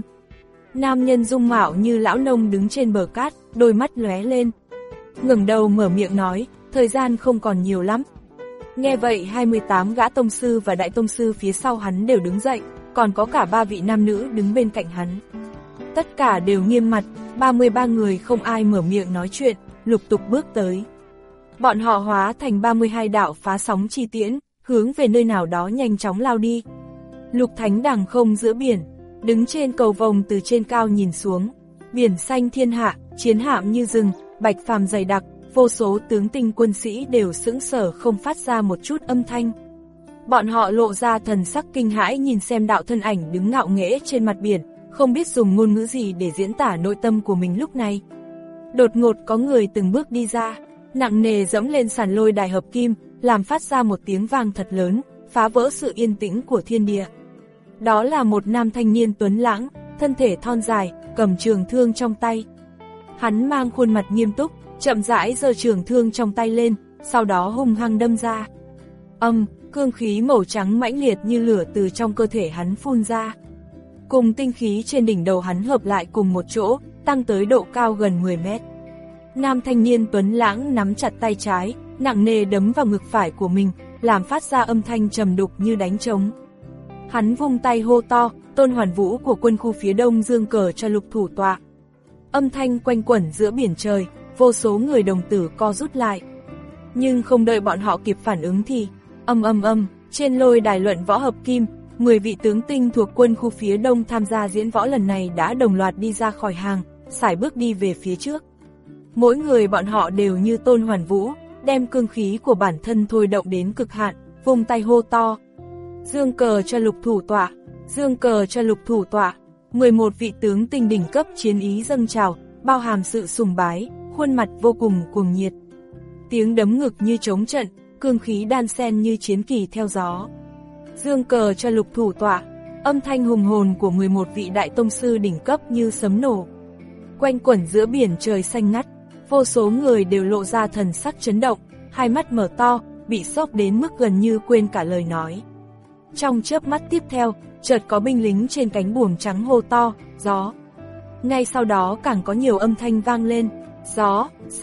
Nam nhân dung mạo như lão nông đứng trên bờ cát, đôi mắt lóe lên. Ngẩng đầu mở miệng nói, thời gian không còn nhiều lắm. Nghe vậy hai mươi tám gã tông sư và đại tông sư phía sau hắn đều đứng dậy, còn có cả ba vị nam nữ đứng bên cạnh hắn. Tất cả đều nghiêm mặt, ba mươi ba người không ai mở miệng nói chuyện, lục tục bước tới. Bọn họ hóa thành ba mươi hai đạo phá sóng chi tiễn, hướng về nơi nào đó nhanh chóng lao đi. Lục Thánh đằng không giữa biển, đứng trên cầu vồng từ trên cao nhìn xuống. Biển xanh thiên hạ, chiến hạm như rừng, bạch phàm dày đặc, vô số tướng tinh quân sĩ đều sững sờ không phát ra một chút âm thanh. Bọn họ lộ ra thần sắc kinh hãi nhìn xem đạo thân ảnh đứng ngạo nghễ trên mặt biển, không biết dùng ngôn ngữ gì để diễn tả nội tâm của mình lúc này. Đột ngột có người từng bước đi ra, nặng nề dẫm lên sàn lôi đài hợp kim, làm phát ra một tiếng vang thật lớn, phá vỡ sự yên tĩnh của thiên địa. Đó là một nam thanh niên tuấn lãng, thân thể thon dài, cầm trường thương trong tay. Hắn mang khuôn mặt nghiêm túc, chậm rãi giơ trường thương trong tay lên, sau đó hung hăng đâm ra. Âm, cương khí màu trắng mãnh liệt như lửa từ trong cơ thể hắn phun ra. Cùng tinh khí trên đỉnh đầu hắn hợp lại cùng một chỗ, tăng tới độ cao gần mười mét. Nam thanh niên tuấn lãng nắm chặt tay trái, nặng nề đấm vào ngực phải của mình, làm phát ra âm thanh trầm đục như đánh trống. Hắn vung tay hô to, Tôn Hoàn Vũ của quân khu phía đông dương cờ cho Lục thủ tọa. Âm thanh quanh quẩn giữa biển trời, vô số người đồng tử co rút lại. Nhưng không đợi bọn họ kịp phản ứng thì, âm âm âm, trên lôi đài luận võ hợp kim, mười vị tướng tinh thuộc quân khu phía đông tham gia diễn võ lần này đã đồng loạt đi ra khỏi hàng, sải bước đi về phía trước. Mỗi người bọn họ đều như Tôn Hoàn Vũ, đem cương khí của bản thân thôi động đến cực hạn, vung tay hô to. Dương cờ cho Lục thủ tọa, dương cờ cho Lục thủ tọa. mười một vị tướng tinh đỉnh cấp chiến ý dâng trào, bao hàm sự sùng bái, khuôn mặt vô cùng cuồng nhiệt. Tiếng đấm ngực như trống trận, cương khí đan xen như chiến kỳ theo gió. Dương cờ cho Lục thủ tọa, âm thanh hùng hồn của mười một vị đại tông sư đỉnh cấp như sấm nổ. Quanh quẩn giữa biển trời xanh ngắt, vô số người đều lộ ra thần sắc chấn động, hai mắt mở to, bị sốc đến mức gần như quên cả lời nói. Trong chớp mắt tiếp theo, chợt có binh lính trên cánh buồm trắng hô to, gió. Ngay sau đó càng có nhiều âm thanh vang lên, gió, gió,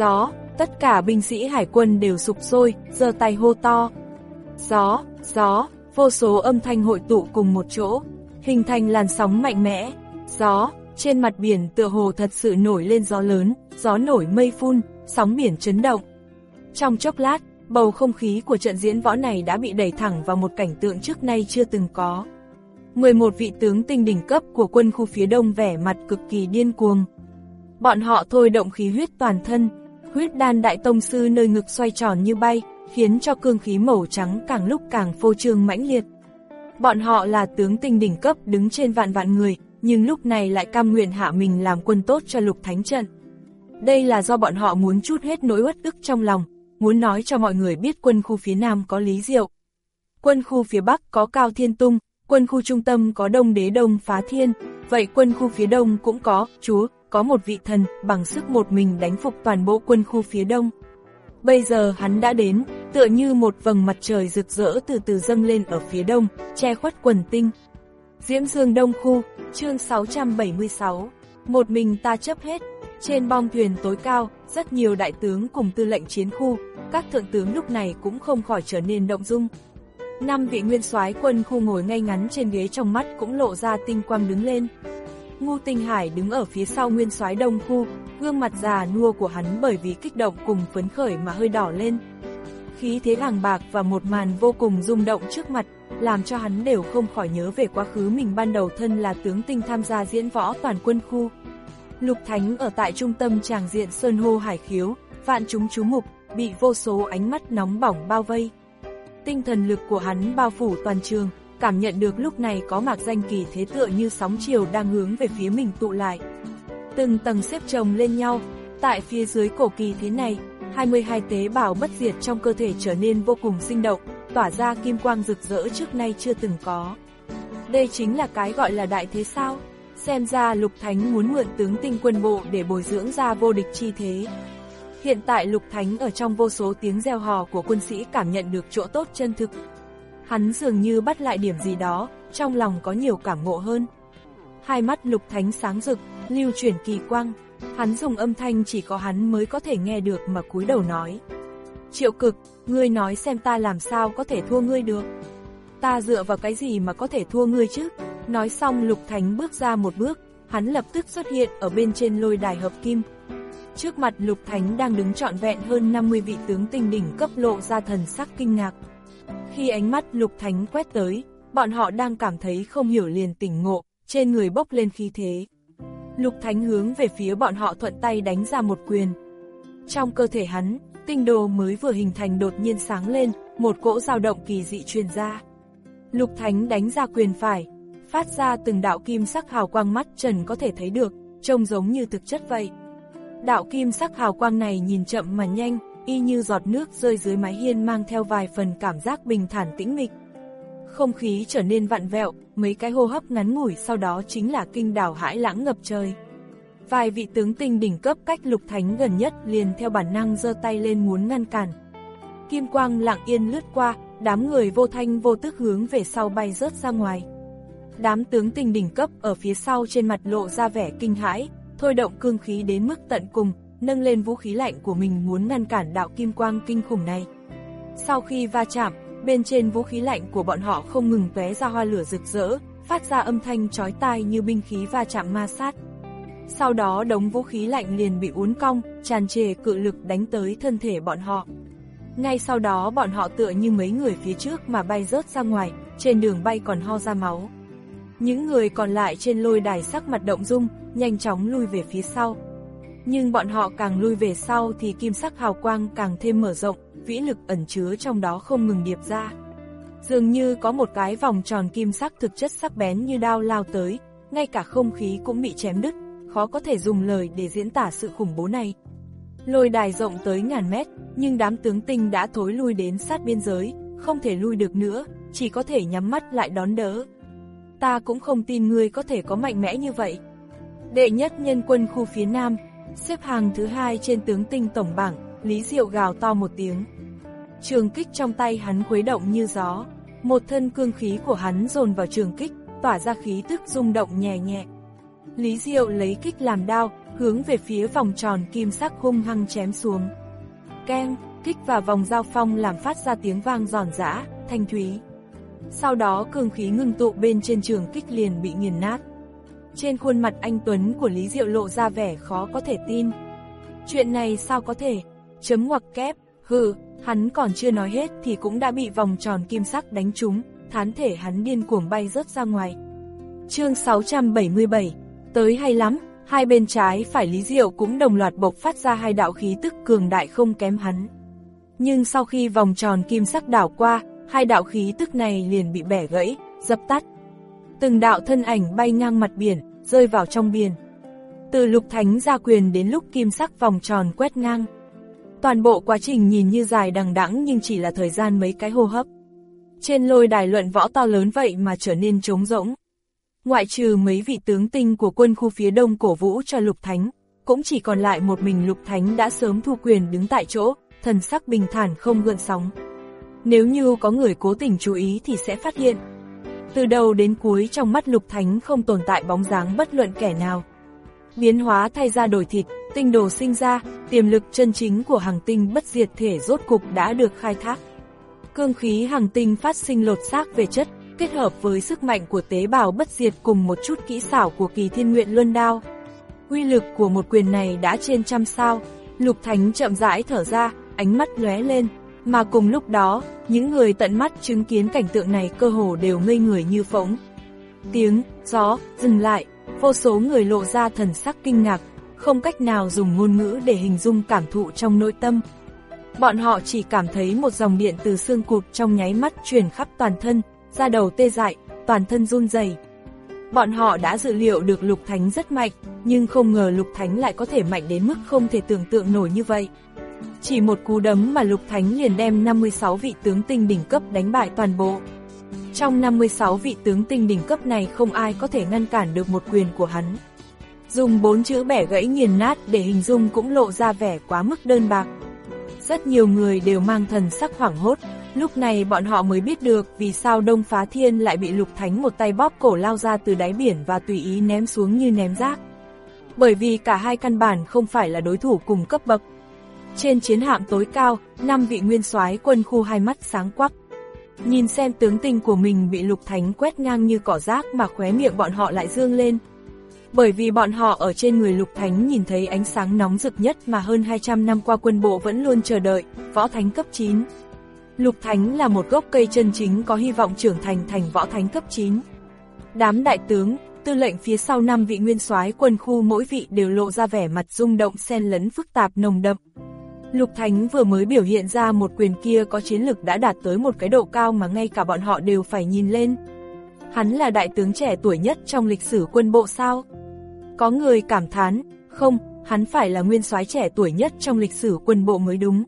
Tất cả binh sĩ hải quân đều sục sôi, giơ tay hô to. Gió, gió, vô số âm thanh hội tụ cùng một chỗ, hình thành làn sóng mạnh mẽ. Gió, trên mặt biển tựa hồ thật sự nổi lên gió lớn, gió nổi mây phun, sóng biển chấn động. Trong chốc lát, bầu không khí của trận diễn võ này đã bị đẩy thẳng vào một cảnh tượng trước nay chưa từng có. mười một vị tướng tinh đỉnh cấp của quân khu phía đông vẻ mặt cực kỳ điên cuồng. Bọn họ thôi động khí huyết toàn thân, huyết đan đại tông sư nơi ngực xoay tròn như bay, khiến cho cương khí màu trắng càng lúc càng phô trương mãnh liệt. Bọn họ là tướng tinh đỉnh cấp đứng trên vạn vạn người, nhưng lúc này lại cam nguyện hạ mình làm quân tốt cho Lục Thánh trận. Đây là do bọn họ muốn trút hết nỗi uất ức trong lòng, muốn nói cho mọi người biết quân khu phía Nam có Lý Diệu, quân khu phía Bắc có Cao Thiên Tung, quân khu trung tâm có Đông Đế Đông Phá Thiên, vậy quân khu phía Đông cũng có, chúa, có một vị thần, bằng sức một mình đánh phục toàn bộ quân khu phía Đông. Bây giờ hắn đã đến, tựa như một vầng mặt trời rực rỡ từ từ dâng lên ở phía Đông, che khuất quần tinh. Diễm Dương Đông Khu, chương sáu trăm bảy mươi sáu, một mình ta chấp hết. Trên bong thuyền tối cao, rất nhiều đại tướng cùng tư lệnh chiến khu, các thượng tướng lúc này cũng không khỏi trở nên động dung. Năm vị nguyên soái quân khu ngồi ngay ngắn trên ghế, trong mắt cũng lộ ra tinh quang đứng lên. Ngô Tinh Hải đứng ở phía sau nguyên soái Đông khu, gương mặt già nua của hắn bởi vì kích động cùng phấn khởi mà hơi đỏ lên. Khí thế bàng bạc và một màn vô cùng rung động trước mặt, làm cho hắn đều không khỏi nhớ về quá khứ mình ban đầu thân là tướng tinh tham gia diễn võ toàn quân khu. Lục Thánh ở tại trung tâm tràng diện sơn hô hải khiếu, vạn chúng chú mục, bị vô số ánh mắt nóng bỏng bao vây. Tinh thần lực của hắn bao phủ toàn trường, cảm nhận được lúc này có mạc danh kỳ thế tựa như sóng chiều đang hướng về phía mình tụ lại. Từng tầng xếp chồng lên nhau, tại phía dưới cổ kỳ thế này, hai mươi hai tế bào bất diệt trong cơ thể trở nên vô cùng sinh động, tỏa ra kim quang rực rỡ trước nay chưa từng có. Đây chính là cái gọi là đại thế sao? Xem ra Lục Thánh muốn mượn tướng tinh quân bộ để bồi dưỡng ra vô địch chi thế. Hiện tại Lục Thánh ở trong vô số tiếng reo hò của quân sĩ cảm nhận được chỗ tốt chân thực. Hắn dường như bắt lại điểm gì đó, trong lòng có nhiều cảm ngộ hơn. Hai mắt Lục Thánh sáng rực, lưu chuyển kỳ quang. Hắn dùng âm thanh chỉ có hắn mới có thể nghe được mà cúi đầu nói. Triệu Cực, ngươi nói xem ta làm sao có thể thua ngươi được? Ta dựa vào cái gì mà có thể thua ngươi chứ? Nói xong Lục Thánh bước ra một bước, hắn lập tức xuất hiện ở bên trên lôi đài hợp kim. Trước mặt Lục Thánh đang đứng trọn vẹn hơn năm mươi vị tướng tinh đỉnh cấp lộ ra thần sắc kinh ngạc. Khi ánh mắt Lục Thánh quét tới, bọn họ đang cảm thấy không hiểu liền tỉnh ngộ, trên người bốc lên khí thế. Lục Thánh hướng về phía bọn họ thuận tay đánh ra một quyền. Trong cơ thể hắn, tinh đồ mới vừa hình thành đột nhiên sáng lên, một cỗ dao động kỳ dị truyền ra. Lục Thánh đánh ra quyền phải, phát ra từng đạo kim sắc hào quang mắt trần có thể thấy được, trông giống như thực chất vậy. Đạo kim sắc hào quang này nhìn chậm mà nhanh, y như giọt nước rơi dưới mái hiên mang theo vài phần cảm giác bình thản tĩnh mịch. Không khí trở nên vặn vẹo, mấy cái hô hấp ngắn ngủi sau đó chính là kinh đảo hãi lãng ngập trời. Vài vị tướng tinh đỉnh cấp cách Lục Thánh gần nhất liền theo bản năng giơ tay lên muốn ngăn cản. Kim quang lặng yên lướt qua, đám người vô thanh vô tức hướng về sau bay rớt ra ngoài. Đám tướng tinh đỉnh cấp ở phía sau trên mặt lộ ra vẻ kinh hãi, thôi động cương khí đến mức tận cùng, nâng lên vũ khí lạnh của mình muốn ngăn cản đạo kim quang kinh khủng này. Sau khi va chạm, bên trên vũ khí lạnh của bọn họ không ngừng tóe ra hoa lửa rực rỡ, phát ra âm thanh chói tai như binh khí va chạm ma sát. Sau đó đống vũ khí lạnh liền bị uốn cong, tràn trề cự lực đánh tới thân thể bọn họ. Ngay sau đó bọn họ tựa như mấy người phía trước mà bay rớt ra ngoài, trên đường bay còn ho ra máu. Những người còn lại trên lôi đài sắc mặt động dung, nhanh chóng lui về phía sau. Nhưng bọn họ càng lui về sau thì kim sắc hào quang càng thêm mở rộng, vĩ lực ẩn chứa trong đó không ngừng điệp ra. Dường như có một cái vòng tròn kim sắc thực chất sắc bén như đao lao tới, ngay cả không khí cũng bị chém đứt, khó có thể dùng lời để diễn tả sự khủng bố này. Lôi đài rộng tới ngàn mét, nhưng đám tướng tinh đã thối lui đến sát biên giới, không thể lui được nữa, chỉ có thể nhắm mắt lại đón đỡ. Ta cũng không tin ngươi có thể có mạnh mẽ như vậy. Đệ nhất nhân quân khu phía Nam, xếp hàng thứ hai trên tướng tinh tổng bảng, Lý Diệu gào to một tiếng. Trường kích trong tay hắn khuấy động như gió, một thân cương khí của hắn dồn vào trường kích, tỏa ra khí tức rung động nhẹ nhẹ. Lý Diệu lấy kích làm đao, hướng về phía vòng tròn kim sắc hung hăng chém xuống. keng, kích vào vòng giao phong làm phát ra tiếng vang giòn giã, thanh thúy. Sau đó cương khí ngưng tụ bên trên trường kích liền bị nghiền nát. Trên khuôn mặt anh Tuấn của Lý Diệu lộ ra vẻ khó có thể tin. Chuyện này sao có thể? Chấm ngoặc kép, hừ, hắn còn chưa nói hết thì cũng đã bị vòng tròn kim sắc đánh trúng, thán thể hắn điên cuồng bay rớt ra ngoài. Chương sáu trăm bảy mươi bảy, tới hay lắm, hai bên trái phải Lý Diệu cũng đồng loạt bộc phát ra hai đạo khí tức cường đại không kém hắn. Nhưng sau khi vòng tròn kim sắc đảo qua, hai đạo khí tức này liền bị bẻ gãy, dập tắt. Từng đạo thân ảnh bay ngang mặt biển, rơi vào trong biển. Từ Lục Thánh ra quyền đến lúc kim sắc vòng tròn quét ngang. Toàn bộ quá trình nhìn như dài đằng đẵng nhưng chỉ là thời gian mấy cái hô hấp. Trên lôi đài luận võ to lớn vậy mà trở nên trống rỗng. Ngoại trừ mấy vị tướng tinh của quân khu phía đông cổ vũ cho Lục Thánh, cũng chỉ còn lại một mình Lục Thánh đã sớm thu quyền đứng tại chỗ, thần sắc bình thản không gợn sóng. Nếu như có người cố tình chú ý thì sẽ phát hiện. Từ đầu đến cuối trong mắt Lục Thánh không tồn tại bóng dáng bất luận kẻ nào. Biến hóa thay ra đổi thịt, tinh đồ sinh ra, tiềm lực chân chính của Hằng Tinh bất diệt thể rốt cục đã được khai thác. Cương khí Hằng Tinh phát sinh lột xác về chất, kết hợp với sức mạnh của tế bào bất diệt cùng một chút kỹ xảo của Kỳ Thiên Nguyện Luân Đao. Uy lực của một quyền này đã trên trăm sao. Lục Thánh chậm rãi thở ra, ánh mắt lóe lên, mà cùng lúc đó, những người tận mắt chứng kiến cảnh tượng này cơ hồ đều ngây người như phỗng. Tiếng, gió, dừng lại, vô số người lộ ra thần sắc kinh ngạc, không cách nào dùng ngôn ngữ để hình dung cảm thụ trong nội tâm. Bọn họ chỉ cảm thấy một dòng điện từ xương cụt trong nháy mắt truyền khắp toàn thân, da đầu tê dại, toàn thân run rẩy. Bọn họ đã dự liệu được Lục Thánh rất mạnh, nhưng không ngờ Lục Thánh lại có thể mạnh đến mức không thể tưởng tượng nổi như vậy. Chỉ một cú đấm mà Lục Thánh liền đem năm mươi sáu vị tướng tinh đỉnh cấp đánh bại toàn bộ. Trong năm mươi sáu vị tướng tinh đỉnh cấp này không ai có thể ngăn cản được một quyền của hắn. Dùng bốn chữ bẻ gãy nghiền nát để hình dung cũng lộ ra vẻ quá mức đơn bạc. Rất nhiều người đều mang thần sắc hoảng hốt, lúc này bọn họ mới biết được vì sao Đông Phá Thiên lại bị Lục Thánh một tay bóp cổ lao ra từ đáy biển và tùy ý ném xuống như ném rác. Bởi vì cả hai căn bản không phải là đối thủ cùng cấp bậc. Trên chiến hạm tối cao, năm vị nguyên soái quân khu hai mắt sáng quắc. Nhìn xem tướng tinh của mình bị Lục Thánh quét ngang như cỏ rác mà khóe miệng bọn họ lại dương lên. Bởi vì bọn họ ở trên người Lục Thánh nhìn thấy ánh sáng nóng rực nhất mà hơn hai trăm năm qua quân bộ vẫn luôn chờ đợi, võ thánh cấp chín. Lục Thánh là một gốc cây chân chính có hy vọng trưởng thành thành võ thánh cấp chín. Đám đại tướng, tư lệnh phía sau năm vị nguyên soái quân khu mỗi vị đều lộ ra vẻ mặt rung động xen lẫn phức tạp nồng đậm. Lục Thánh vừa mới biểu hiện ra một quyền kia có chiến lực đã đạt tới một cái độ cao mà ngay cả bọn họ đều phải nhìn lên. Hắn là đại tướng trẻ tuổi nhất trong lịch sử quân bộ sao? Có người cảm thán, không, hắn phải là nguyên soái trẻ tuổi nhất trong lịch sử quân bộ mới đúng.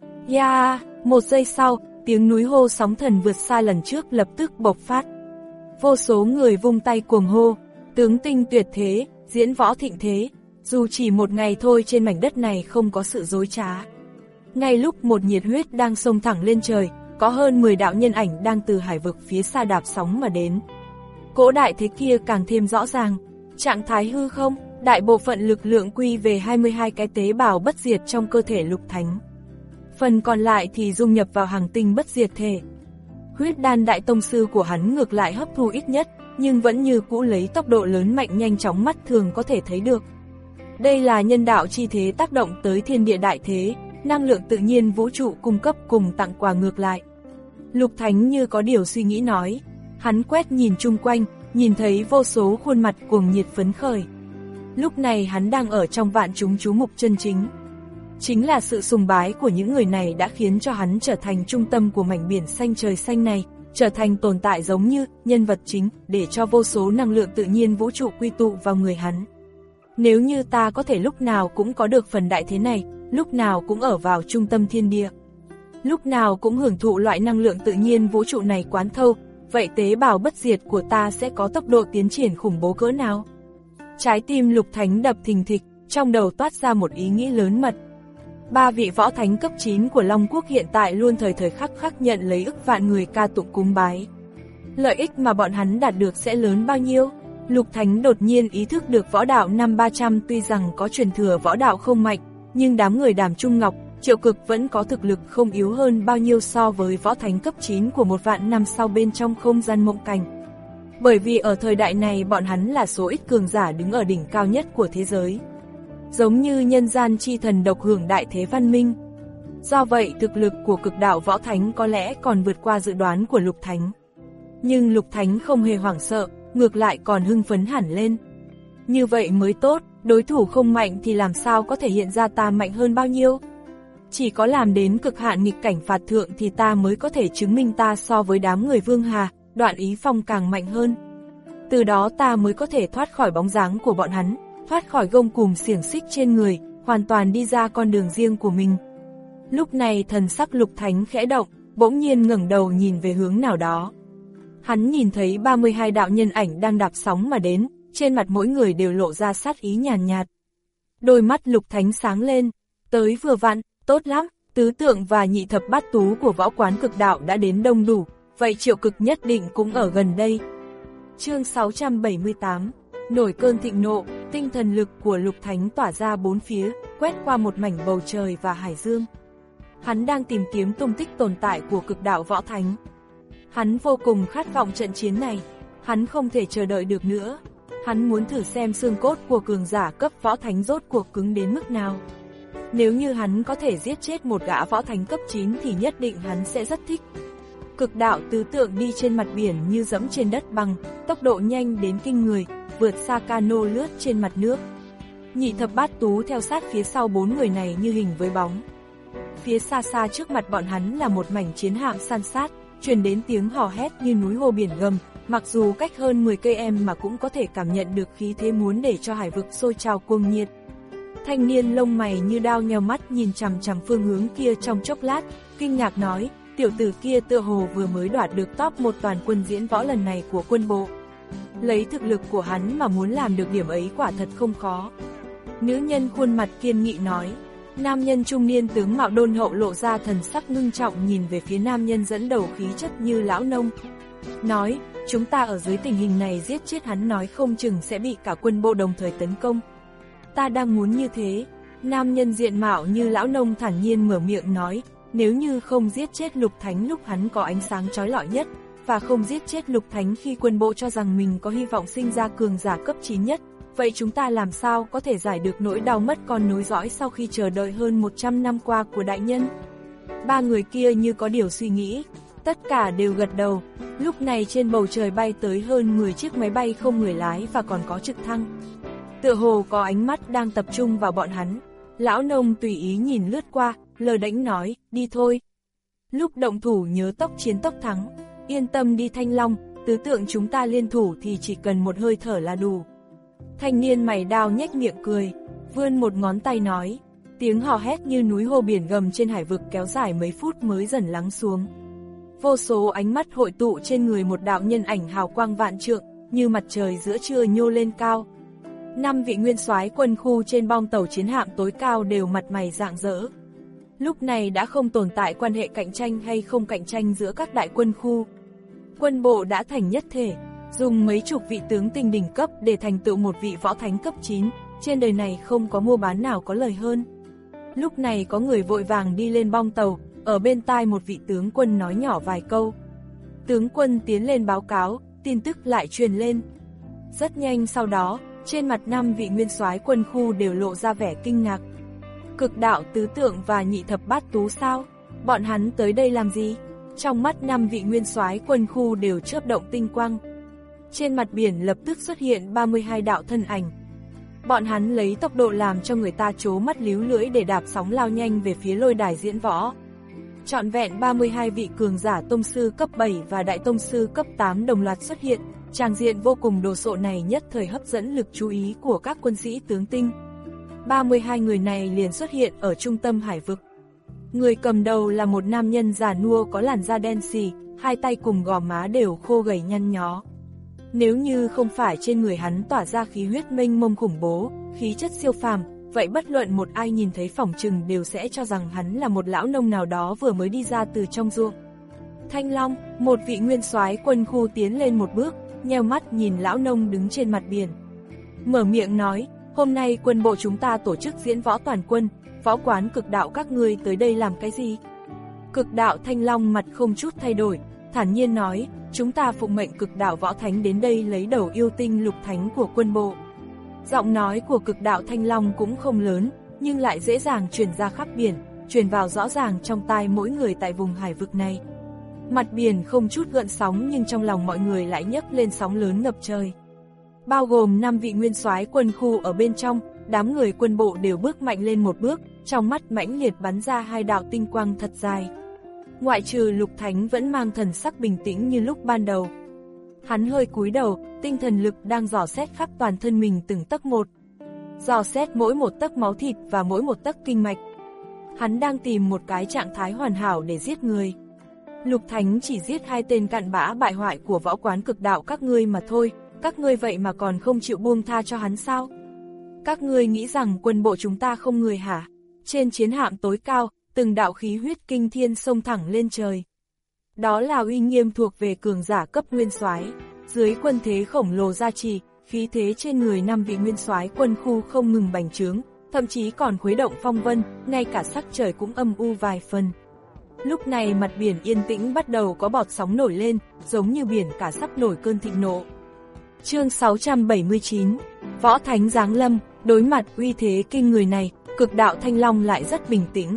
Ya, yeah, một giây sau, tiếng núi hô sóng thần vượt xa lần trước lập tức bộc phát. Vô số người vung tay cuồng hô, tướng tinh tuyệt thế, diễn võ thịnh thế, dù chỉ một ngày thôi trên mảnh đất này không có sự dối trá. Ngay lúc một nhiệt huyết đang xông thẳng lên trời, có hơn mười đạo nhân ảnh đang từ hải vực phía xa đạp sóng mà đến. Cỗ đại thế kia càng thêm rõ ràng, trạng thái hư không, đại bộ phận lực lượng quy về hai mươi hai cái tế bào bất diệt trong cơ thể Lục Thánh. Phần còn lại thì dung nhập vào Hằng Tinh bất diệt thể. Huyết đan đại tông sư của hắn ngược lại hấp thu ít nhất, nhưng vẫn như cũ lấy tốc độ lớn mạnh nhanh chóng mắt thường có thể thấy được. Đây là nhân đạo chi thế tác động tới thiên địa đại thế, năng lượng tự nhiên vũ trụ cung cấp cùng tặng quà ngược lại. Lục Thánh như có điều suy nghĩ nói, hắn quét nhìn chung quanh, nhìn thấy vô số khuôn mặt cuồng nhiệt phấn khởi. Lúc này hắn đang ở trong vạn chúng chú mục chân chính. Chính là sự sùng bái của những người này đã khiến cho hắn trở thành trung tâm của mảnh biển xanh trời xanh này, trở thành tồn tại giống như nhân vật chính để cho vô số năng lượng tự nhiên vũ trụ quy tụ vào người hắn. Nếu như ta có thể lúc nào cũng có được phần đại thế này, lúc nào cũng ở vào trung tâm thiên địa, lúc nào cũng hưởng thụ loại năng lượng tự nhiên vũ trụ này quán thâu, vậy tế bào bất diệt của ta sẽ có tốc độ tiến triển khủng bố cỡ nào? Trái tim Lục Thánh đập thình thịch, trong đầu toát ra một ý nghĩ lớn mật. Ba vị võ thánh cấp chín của Long Quốc hiện tại luôn thời thời khắc khắc nhận lấy ức vạn người ca tụng cúng bái. Lợi ích mà bọn hắn đạt được sẽ lớn bao nhiêu? Lục Thánh đột nhiên ý thức được võ đạo năm ba trăm tuy rằng có truyền thừa võ đạo không mạnh, nhưng đám người Đàm Trung Ngọc, Triệu Cực vẫn có thực lực không yếu hơn bao nhiêu so với võ thánh cấp chín của một vạn năm sau bên trong không gian mộng cảnh. Bởi vì ở thời đại này bọn hắn là số ít cường giả đứng ở đỉnh cao nhất của thế giới. Giống như nhân gian chi thần độc hưởng đại thế văn minh. Do vậy thực lực của cực đạo võ thánh có lẽ còn vượt qua dự đoán của Lục Thánh. Nhưng Lục Thánh không hề hoảng sợ, ngược lại còn hưng phấn hẳn lên. Như vậy mới tốt, đối thủ không mạnh thì làm sao có thể hiện ra ta mạnh hơn bao nhiêu. Chỉ có làm đến cực hạn nghịch cảnh phạt thượng thì ta mới có thể chứng minh ta so với đám người Vương Hà, Đoạn Ý Phong càng mạnh hơn. Từ đó ta mới có thể thoát khỏi bóng dáng của bọn hắn, thoát khỏi gông cùm xiềng xích trên người, hoàn toàn đi ra con đường riêng của mình. Lúc này thần sắc Lục Thánh khẽ động, bỗng nhiên ngẩng đầu nhìn về hướng nào đó. Hắn nhìn thấy ba mươi hai đạo nhân ảnh đang đạp sóng mà đến, trên mặt mỗi người đều lộ ra sát ý nhàn nhạt. Đôi mắt Lục Thánh sáng lên, tới vừa vặn, tốt lắm, tứ tượng và nhị thập bát tú của võ quán cực đạo đã đến đông đủ, vậy Triệu Cực nhất định cũng ở gần đây. Chương sáu trăm bảy mươi tám, nổi cơn thịnh nộ, tinh thần lực của Lục Thánh tỏa ra bốn phía, quét qua một mảnh bầu trời và hải dương. Hắn đang tìm kiếm tung tích tồn tại của cực đạo võ thánh. Hắn vô cùng khát vọng trận chiến này, hắn không thể chờ đợi được nữa. Hắn muốn thử xem xương cốt của cường giả cấp võ thánh rốt cuộc cứng đến mức nào. Nếu như hắn có thể giết chết một gã võ thánh cấp chín thì nhất định hắn sẽ rất thích. Cực đạo tứ tượng đi trên mặt biển như dẫm trên đất bằng, tốc độ nhanh đến kinh người, vượt xa cano lướt trên mặt nước. Nhị thập bát tú theo sát phía sau bốn người này như hình với bóng. Phía xa xa trước mặt bọn hắn là một mảnh chiến hạm san sát, truyền đến tiếng hò hét như núi hồ biển gầm, mặc dù cách hơn mười cây mà cũng có thể cảm nhận được khí thế muốn để cho hải vực sôi trào cuồng nhiệt. Thanh niên lông mày như đao nheo mắt nhìn chằm chằm phương hướng kia trong chốc lát, kinh ngạc nói, tiểu tử kia tựa hồ vừa mới đoạt được top một toàn quân diễn võ lần này của quân bộ. Lấy thực lực của hắn mà muốn làm được điểm ấy quả thật không khó. Nữ nhân khuôn mặt kiên nghị nói. Nam nhân trung niên tướng mạo đôn hậu lộ ra thần sắc ngưng trọng nhìn về phía nam nhân dẫn đầu khí chất như lão nông. Nói, chúng ta ở dưới tình hình này giết chết hắn nói không chừng sẽ bị cả quân bộ đồng thời tấn công. Ta đang muốn như thế. Nam nhân diện mạo như lão nông thản nhiên mở miệng nói, nếu như không giết chết Lục Thánh lúc hắn có ánh sáng chói lọi nhất, và không giết chết Lục Thánh khi quân bộ cho rằng mình có hy vọng sinh ra cường giả cấp chín nhất, vậy chúng ta làm sao có thể giải được nỗi đau mất con nối dõi sau khi chờ đợi hơn một trăm năm qua của đại nhân? Ba người kia như có điều suy nghĩ, tất cả đều gật đầu. Lúc này trên bầu trời bay tới hơn mười chiếc máy bay không người lái và còn có trực thăng. Tựa hồ có ánh mắt đang tập trung vào bọn hắn. Lão nông tùy ý nhìn lướt qua, lờ đễnh nói, đi thôi. Lúc động thủ nhớ tốc chiến tốc thắng, yên tâm đi Thanh Long, tứ tượng chúng ta liên thủ thì chỉ cần một hơi thở là đủ. Thanh niên mày đao nhếch miệng cười, vươn một ngón tay nói, tiếng hò hét như núi hồ biển gầm trên hải vực kéo dài mấy phút mới dần lắng xuống. Vô số ánh mắt hội tụ trên người một đạo nhân ảnh hào quang vạn trượng, như mặt trời giữa trưa nhô lên cao. Năm vị nguyên soái quân khu trên bong tàu chiến hạm tối cao đều mặt mày rạng rỡ. Lúc này đã không tồn tại quan hệ cạnh tranh hay không cạnh tranh giữa các đại quân khu. Quân bộ đã thành nhất thể, dùng mấy chục vị tướng tinh đỉnh cấp để thành tựu một vị võ thánh cấp chín, trên đời này không có mua bán nào có lời hơn. Lúc này có người vội vàng đi lên bong tàu, ở bên tai một vị tướng quân nói nhỏ vài câu. Tướng quân tiến lên báo cáo, tin tức lại truyền lên. Rất nhanh sau đó, trên mặt năm vị nguyên soái quân khu đều lộ ra vẻ kinh ngạc. Cực đạo tứ tượng và nhị thập bát tú sao? Bọn hắn tới đây làm gì? Trong mắt năm vị nguyên soái quân khu đều chớp động tinh quang. Trên mặt biển lập tức xuất hiện ba mươi hai đạo thân ảnh. Bọn hắn lấy tốc độ làm cho người ta trố mắt líu lưỡi để đạp sóng lao nhanh về phía lôi đài diễn võ. Trọn vẹn ba mươi hai vị cường giả tông sư cấp bảy và đại tông sư cấp tám đồng loạt xuất hiện, tràng diện vô cùng đồ sộ này nhất thời hấp dẫn lực chú ý của các quân sĩ tướng tinh. ba mươi hai người này liền xuất hiện ở trung tâm hải vực. Người cầm đầu là một nam nhân già nua có làn da đen xì, hai tay cùng gò má đều khô gầy nhăn nhó. Nếu như không phải trên người hắn tỏa ra khí huyết mênh mông khủng bố, khí chất siêu phàm, vậy bất luận một ai nhìn thấy phỏng chừng đều sẽ cho rằng hắn là một lão nông nào đó vừa mới đi ra từ trong ruộng. Thanh Long, một vị nguyên soái quân khu tiến lên một bước, nheo mắt nhìn lão nông đứng trên mặt biển. Mở miệng nói, hôm nay quân bộ chúng ta tổ chức diễn võ toàn quân, võ quán cực đạo các ngươi tới đây làm cái gì? Cực đạo Thanh Long mặt không chút thay đổi, thản nhiên nói, chúng ta phụng mệnh cực đạo võ thánh đến đây lấy đầu yêu tinh lục thánh của quân bộ. Giọng nói của cực đạo Thanh Long cũng không lớn, nhưng lại dễ dàng truyền ra khắp biển, truyền vào rõ ràng trong tai mỗi người tại vùng hải vực này. Mặt biển không chút gợn sóng nhưng trong lòng mọi người lại nhấc lên sóng lớn ngập trời. Bao gồm năm vị nguyên soái quân khu ở bên trong, đám người quân bộ đều bước mạnh lên một bước, trong mắt mãnh liệt bắn ra hai đạo tinh quang thật dài. Ngoại trừ Lục Thánh vẫn mang thần sắc bình tĩnh như lúc ban đầu. Hắn hơi cúi đầu, tinh thần lực đang dò xét khắp toàn thân mình từng tấc một. Dò xét mỗi một tấc máu thịt và mỗi một tấc kinh mạch. Hắn đang tìm một cái trạng thái hoàn hảo để giết người. Lục Thánh chỉ giết hai tên cặn bã bại hoại của võ quán cực đạo các ngươi mà thôi, các ngươi vậy mà còn không chịu buông tha cho hắn sao? Các ngươi nghĩ rằng quân bộ chúng ta không người hả? Trên chiến hạm tối cao, từng đạo khí huyết kinh thiên xông thẳng lên trời. Đó là uy nghiêm thuộc về cường giả cấp nguyên soái. Dưới quân thế khổng lồ gia trì, khí thế trên người năm vị nguyên soái quân khu không ngừng bành trướng, thậm chí còn khuấy động phong vân, ngay cả sắc trời cũng âm u vài phần. Lúc này mặt biển yên tĩnh bắt đầu có bọt sóng nổi lên, giống như biển cả sắp nổi cơn thịnh nộ. Chương sáu trăm bảy mươi chín, Võ Thánh giáng lâm. Đối mặt uy thế kinh người này, cực đạo Thanh Long lại rất bình tĩnh.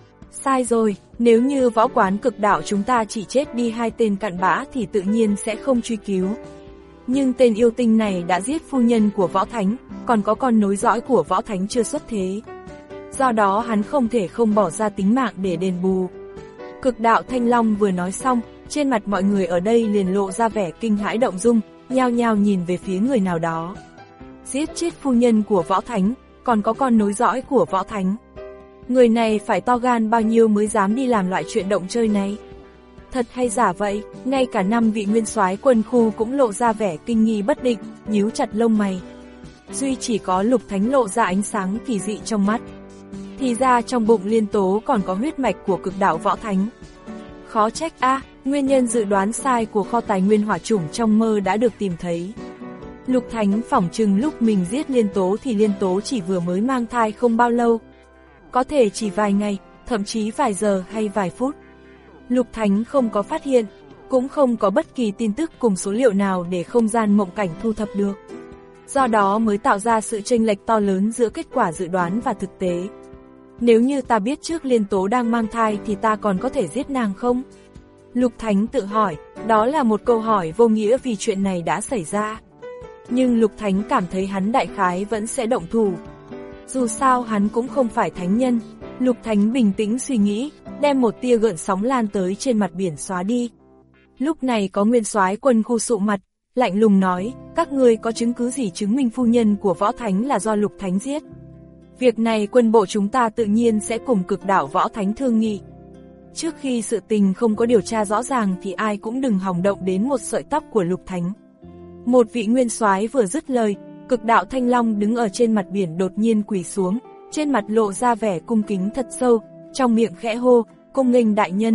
Sai rồi, nếu như võ quán cực đạo chúng ta chỉ chết đi hai tên cặn bã thì tự nhiên sẽ không truy cứu. Nhưng tên yêu tinh này đã giết phu nhân của võ thánh, còn có con nối dõi của võ thánh chưa xuất thế. Do đó hắn không thể không bỏ ra tính mạng để đền bù. Cực đạo Thanh Long vừa nói xong, trên mặt mọi người ở đây liền lộ ra vẻ kinh hãi động dung, nhao nhao nhìn về phía người nào đó. Giết chết phu nhân của võ thánh, còn có con nối dõi của võ thánh. Người này phải to gan bao nhiêu mới dám đi làm loại chuyện động chơi này? Thật hay giả vậy? Ngay cả năm vị nguyên soái quân khu cũng lộ ra vẻ kinh nghi bất định, nhíu chặt lông mày. Duy chỉ có Lục Thánh lộ ra ánh sáng kỳ dị trong mắt. Thì ra trong bụng Liên Tố còn có huyết mạch của cực đạo võ thánh. Khó trách a, à, nguyên nhân dự đoán sai của kho tài nguyên hỏa chủng trong mơ đã được tìm thấy. Lục Thánh phỏng chừng lúc mình giết Liên Tố thì Liên Tố chỉ vừa mới mang thai không bao lâu. Có thể chỉ vài ngày, thậm chí vài giờ hay vài phút. Lục Thánh không có phát hiện, cũng không có bất kỳ tin tức cùng số liệu nào để không gian mộng cảnh thu thập được. Do đó mới tạo ra sự chênh lệch to lớn giữa kết quả dự đoán và thực tế. Nếu như ta biết trước Liên Tố đang mang thai thì ta còn có thể giết nàng không? Lục Thánh tự hỏi, đó là một câu hỏi vô nghĩa vì chuyện này đã xảy ra. Nhưng Lục Thánh cảm thấy hắn đại khái vẫn sẽ động thủ. Dù sao hắn cũng không phải thánh nhân. Lục Thánh bình tĩnh suy nghĩ, đem một tia gợn sóng lan tới trên mặt biển xóa đi. Lúc này có nguyên soái quân khu sụ mặt, lạnh lùng nói, các ngươi có chứng cứ gì chứng minh phu nhân của võ thánh là do Lục Thánh giết? Việc này quân bộ chúng ta tự nhiên sẽ cùng cực đạo võ thánh thương nghị. Trước khi sự tình không có điều tra rõ ràng thì ai cũng đừng hòng động đến một sợi tóc của Lục Thánh. Một vị nguyên soái vừa dứt lời, cực đạo Thanh Long đứng ở trên mặt biển đột nhiên quỳ xuống, trên mặt lộ ra vẻ cung kính thật sâu, trong miệng khẽ hô, cung nghênh đại nhân.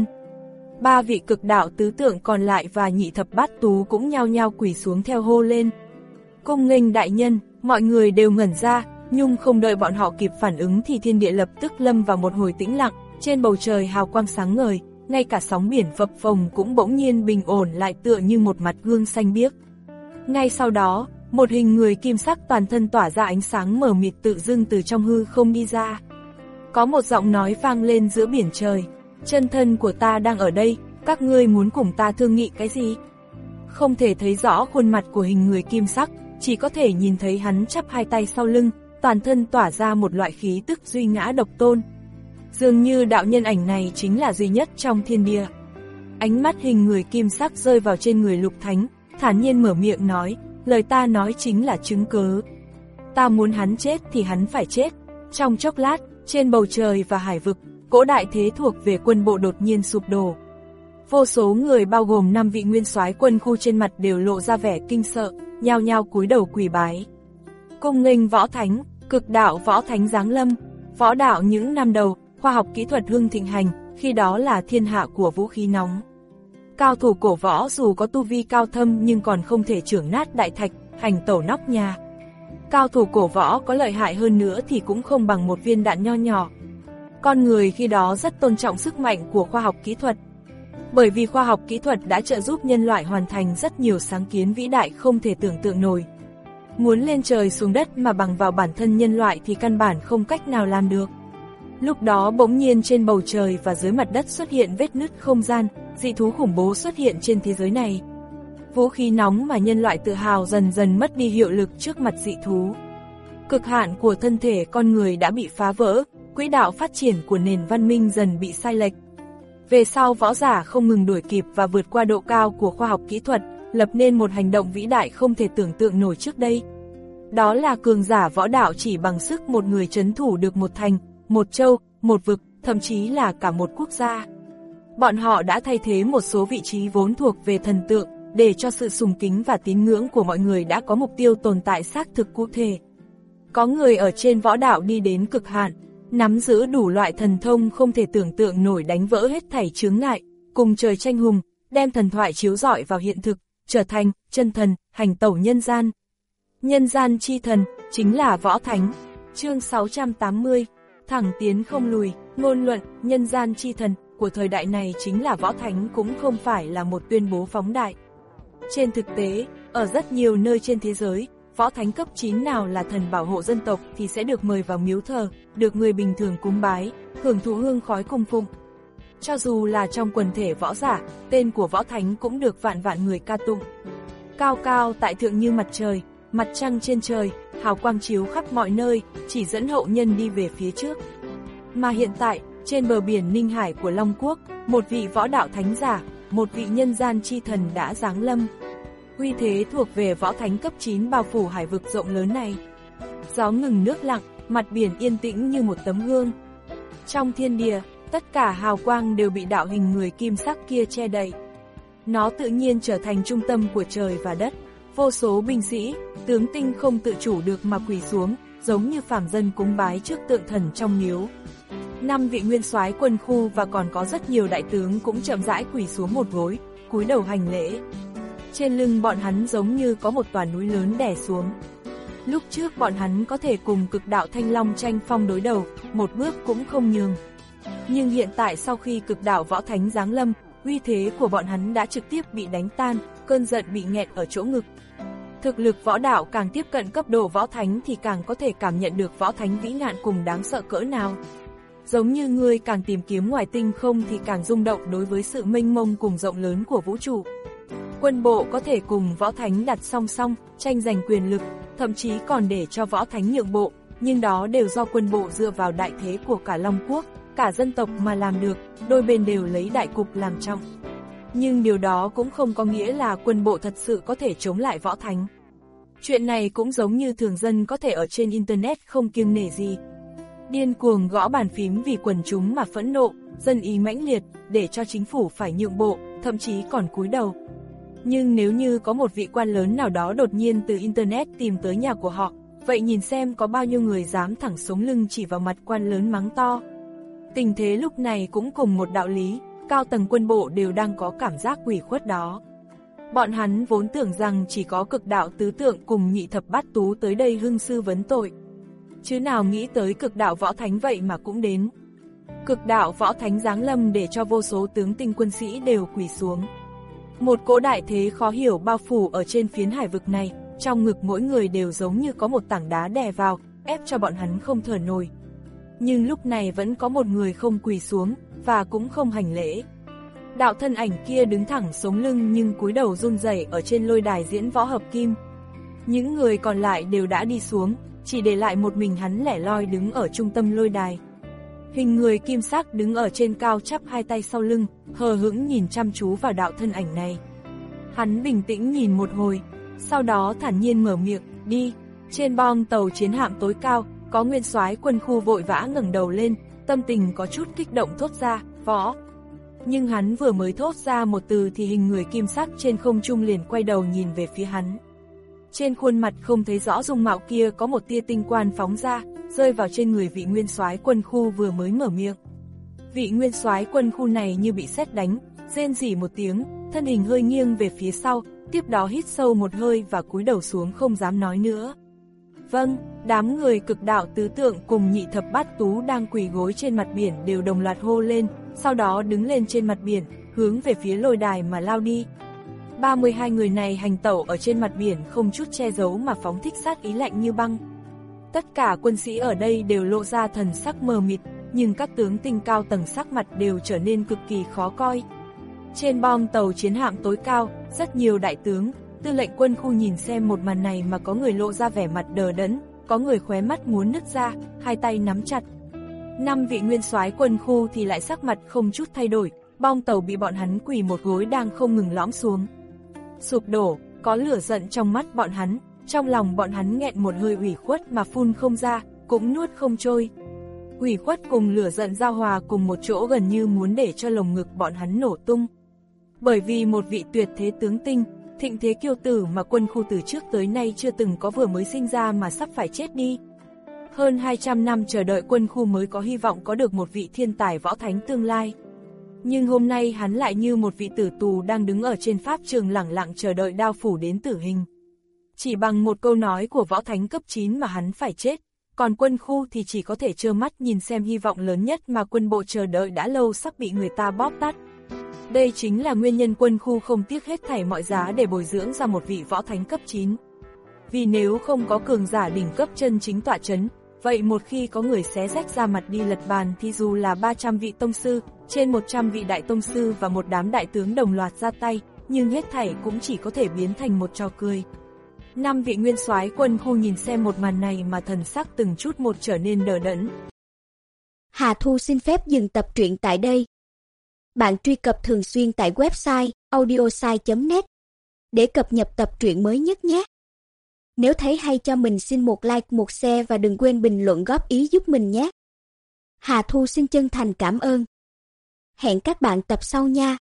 Ba vị cực đạo tứ tượng còn lại và nhị thập bát tú cũng nhao nhao quỳ xuống theo hô lên. Cung nghênh đại nhân, mọi người đều ngẩn ra, nhưng không đợi bọn họ kịp phản ứng thì thiên địa lập tức lâm vào một hồi tĩnh lặng, trên bầu trời hào quang sáng ngời, ngay cả sóng biển phập phồng cũng bỗng nhiên bình ổn lại tựa như một mặt gương xanh biếc. Ngay sau đó, một hình người kim sắc toàn thân tỏa ra ánh sáng mờ mịt tự dưng từ trong hư không đi ra. Có một giọng nói vang lên giữa biển trời, chân thân của ta đang ở đây, các ngươi muốn cùng ta thương nghị cái gì? Không thể thấy rõ khuôn mặt của hình người kim sắc, chỉ có thể nhìn thấy hắn chắp hai tay sau lưng, toàn thân tỏa ra một loại khí tức duy ngã độc tôn. Dường như đạo nhân ảnh này chính là duy nhất trong thiên địa. Ánh mắt hình người kim sắc rơi vào trên người Lục Thánh, thản nhiên mở miệng nói, lời ta nói chính là chứng cớ. Ta muốn hắn chết thì hắn phải chết. Trong chốc lát, trên bầu trời và hải vực, cỗ đại thế thuộc về quân bộ đột nhiên sụp đổ. Vô số người bao gồm năm vị nguyên soái quân khu trên mặt đều lộ ra vẻ kinh sợ, nhao nhao cúi đầu quỳ bái. Cung nghênh võ thánh, cực đạo võ thánh giáng lâm. Võ đạo những năm đầu, khoa học kỹ thuật hưng thịnh hành, khi đó là thiên hạ của vũ khí nóng. Cao thủ cổ võ dù có tu vi cao thâm nhưng còn không thể chưởng nát đại thạch, hành tẩu nóc nhà. Cao thủ cổ võ có lợi hại hơn nữa thì cũng không bằng một viên đạn nho nhỏ, Con người khi đó rất tôn trọng sức mạnh của khoa học kỹ thuật. Bởi vì khoa học kỹ thuật đã trợ giúp nhân loại hoàn thành rất nhiều sáng kiến vĩ đại không thể tưởng tượng nổi. Muốn lên trời xuống đất mà bằng vào bản thân nhân loại thì căn bản không cách nào làm được. Lúc đó bỗng nhiên trên bầu trời và dưới mặt đất xuất hiện vết nứt không gian, dị thú khủng bố xuất hiện trên thế giới này. Vũ khí nóng mà nhân loại tự hào dần dần mất đi hiệu lực trước mặt dị thú. Cực hạn của thân thể con người đã bị phá vỡ, quỹ đạo phát triển của nền văn minh dần bị sai lệch. Về sau võ giả không ngừng đuổi kịp và vượt qua độ cao của khoa học kỹ thuật, lập nên một hành động vĩ đại không thể tưởng tượng nổi trước đây. Đó là cường giả võ đạo chỉ bằng sức một người trấn thủ được một thành, một châu, một vực, thậm chí là cả một quốc gia. Bọn họ đã thay thế một số vị trí vốn thuộc về thần tượng, để cho sự sùng kính và tín ngưỡng của mọi người đã có mục tiêu tồn tại xác thực cụ thể. Có người ở trên võ đạo đi đến cực hạn, nắm giữ đủ loại thần thông không thể tưởng tượng nổi, đánh vỡ hết thảy chướng ngại, cùng trời tranh hùng, đem thần thoại chiếu rọi vào hiện thực, trở thành chân thần, hành tẩu nhân gian. Nhân gian chi thần, chính là võ thánh. Chương sáu trăm tám mươi, thẳng tiến không lùi, ngôn luận, nhân gian chi thần của thời đại này chính là võ thánh cũng không phải là một tuyên bố phóng đại. Trên thực tế, ở rất nhiều nơi trên thế giới, võ thánh cấp chín nào là thần bảo hộ dân tộc thì sẽ được mời vào miếu thờ, được người bình thường cúng bái, hưởng thụ hương khói cung phụng. Cho dù là trong quần thể võ giả, tên của võ thánh cũng được vạn vạn người ca tụng. Cao cao tại thượng như mặt trời, mặt trăng trên trời, hào quang chiếu khắp mọi nơi, chỉ dẫn hậu nhân đi về phía trước. Mà hiện tại, trên bờ biển Ninh Hải của Long Quốc, một vị võ đạo thánh giả, một vị nhân gian chi thần đã giáng lâm. Uy thế thuộc về võ thánh cấp chín bao phủ hải vực rộng lớn này. Gió ngừng nước lặng, mặt biển yên tĩnh như một tấm gương. Trong thiên địa, tất cả hào quang đều bị đạo hình người kim sắc kia che đậy. Nó tự nhiên trở thành trung tâm của trời và đất. Vô số binh sĩ, tướng tinh không tự chủ được mà quỳ xuống, giống như phàm dân cúng bái trước tượng thần trong miếu. Năm vị nguyên soái quân khu và còn có rất nhiều đại tướng cũng chậm rãi quỳ xuống một gối, cúi đầu hành lễ. Trên lưng bọn hắn giống như có một tòa núi lớn đè xuống. Lúc trước bọn hắn có thể cùng cực đạo Thanh Long tranh phong đối đầu, một bước cũng không nhường. Nhưng hiện tại sau khi cực đạo võ thánh giáng lâm, uy thế của bọn hắn đã trực tiếp bị đánh tan, cơn giận bị nghẹt ở chỗ ngực. Thực lực võ đạo càng tiếp cận cấp độ võ thánh thì càng có thể cảm nhận được võ thánh vĩ ngạn cùng đáng sợ cỡ nào. Giống như người càng tìm kiếm ngoài tinh không thì càng rung động đối với sự mênh mông cùng rộng lớn của vũ trụ. Quân bộ có thể cùng võ thánh đặt song song, tranh giành quyền lực, thậm chí còn để cho võ thánh nhượng bộ, nhưng đó đều do quân bộ dựa vào đại thế của cả Long Quốc, cả dân tộc mà làm được, đôi bên đều lấy đại cục làm trọng. Nhưng điều đó cũng không có nghĩa là quân bộ thật sự có thể chống lại võ thánh. Chuyện này cũng giống như thường dân có thể ở trên Internet không kiêng nể gì. Điên cuồng gõ bàn phím vì quần chúng mà phẫn nộ, dân ý mãnh liệt, để cho chính phủ phải nhượng bộ, thậm chí còn cúi đầu. Nhưng nếu như có một vị quan lớn nào đó đột nhiên từ Internet tìm tới nhà của họ, vậy nhìn xem có bao nhiêu người dám thẳng sống lưng chỉ vào mặt quan lớn mắng to. Tình thế lúc này cũng cùng một đạo lý, cao tầng quân bộ đều đang có cảm giác ủy khuất đó. Bọn hắn vốn tưởng rằng chỉ có cực đạo tứ tượng cùng nhị thập bát tú tới đây hưng sư vấn tội. Chứ nào nghĩ tới cực đạo võ thánh vậy mà cũng đến. Cực đạo võ thánh giáng lâm để cho vô số tướng tinh quân sĩ đều quỳ xuống. Một cỗ đại thế khó hiểu bao phủ ở trên phiến hải vực này, trong ngực mỗi người đều giống như có một tảng đá đè vào, ép cho bọn hắn không thở nổi. Nhưng lúc này vẫn có một người không quỳ xuống, và cũng không hành lễ. Đạo thân ảnh kia đứng thẳng sống lưng nhưng cúi đầu run rẩy ở trên lôi đài diễn võ hợp kim. Những người còn lại đều đã đi xuống, chỉ để lại một mình hắn lẻ loi đứng ở trung tâm lôi đài. Hình người kim sắc đứng ở trên cao chắp hai tay sau lưng, hờ hững nhìn chăm chú vào đạo thân ảnh này. Hắn bình tĩnh nhìn một hồi, sau đó thản nhiên mở miệng, đi. Trên bong tàu chiến hạm tối cao, có nguyên soái quân khu vội vã ngẩng đầu lên, tâm tình có chút kích động thốt ra, võ. Nhưng hắn vừa mới thốt ra một từ thì hình người kim sắc trên không trung liền quay đầu nhìn về phía hắn. Trên khuôn mặt không thấy rõ dung mạo kia có một tia tinh quang phóng ra, rơi vào trên người vị nguyên soái quân khu vừa mới mở miệng. Vị nguyên soái quân khu này như bị sét đánh, rên rỉ một tiếng, thân hình hơi nghiêng về phía sau, tiếp đó hít sâu một hơi và cúi đầu xuống không dám nói nữa. Vâng, đám người cực đạo tứ tượng cùng nhị thập bát tú đang quỳ gối trên mặt biển đều đồng loạt hô lên, sau đó đứng lên trên mặt biển, hướng về phía lôi đài mà lao đi. ba mươi hai người này hành tẩu ở trên mặt biển không chút che giấu mà phóng thích sát ý lạnh như băng. Tất cả quân sĩ ở đây đều lộ ra thần sắc mờ mịt, nhưng các tướng tinh cao tầng sắc mặt đều trở nên cực kỳ khó coi. Trên bong tàu chiến hạm tối cao, rất nhiều đại tướng, tư lệnh quân khu nhìn xem một màn này mà có người lộ ra vẻ mặt đờ đẫn, có người khóe mắt muốn nứt ra, hai tay nắm chặt. Năm vị nguyên soái quân khu thì lại sắc mặt không chút thay đổi, bong tàu bị bọn hắn quỳ một gối đang không ngừng lõm xuống. Sụp đổ, có lửa giận trong mắt bọn hắn, trong lòng bọn hắn nghẹn một hơi ủy khuất mà phun không ra, cũng nuốt không trôi. Ủy khuất cùng lửa giận giao hòa cùng một chỗ gần như muốn để cho lồng ngực bọn hắn nổ tung. Bởi vì một vị tuyệt thế tướng tinh, thịnh thế kiêu tử mà quân khu từ trước tới nay chưa từng có vừa mới sinh ra mà sắp phải chết đi. Hơn hai trăm năm chờ đợi quân khu mới có hy vọng có được một vị thiên tài võ thánh tương lai. Nhưng hôm nay hắn lại như một vị tử tù đang đứng ở trên pháp trường lẳng lặng chờ đợi đao phủ đến tử hình. Chỉ bằng một câu nói của võ thánh cấp chín mà hắn phải chết, còn quân khu thì chỉ có thể trơ mắt nhìn xem hy vọng lớn nhất mà quân bộ chờ đợi đã lâu sắp bị người ta bóp tắt. Đây chính là nguyên nhân quân khu không tiếc hết thảy mọi giá để bồi dưỡng ra một vị võ thánh cấp chín. Vì nếu không có cường giả đỉnh cấp chân chính tọa chấn, vậy một khi có người xé rách ra mặt đi lật bàn thì dù là ba trăm vị tông sư, trên một trăm vị đại tông sư và một đám đại tướng đồng loạt ra tay, nhưng hết thảy cũng chỉ có thể biến thành một trò cười. Năm vị nguyên soái quân khu nhìn xem một màn này mà thần sắc từng chút một trở nên đờ đẫn. Hà Thu xin phép dừng tập truyện tại đây. Bạn truy cập thường xuyên tại website audiosai chấm net để cập nhật tập truyện mới nhất nhé. Nếu thấy hay cho mình xin một like, một share và đừng quên bình luận góp ý giúp mình nhé. Hà Thu xin chân thành cảm ơn. Hẹn các bạn tập sau nha.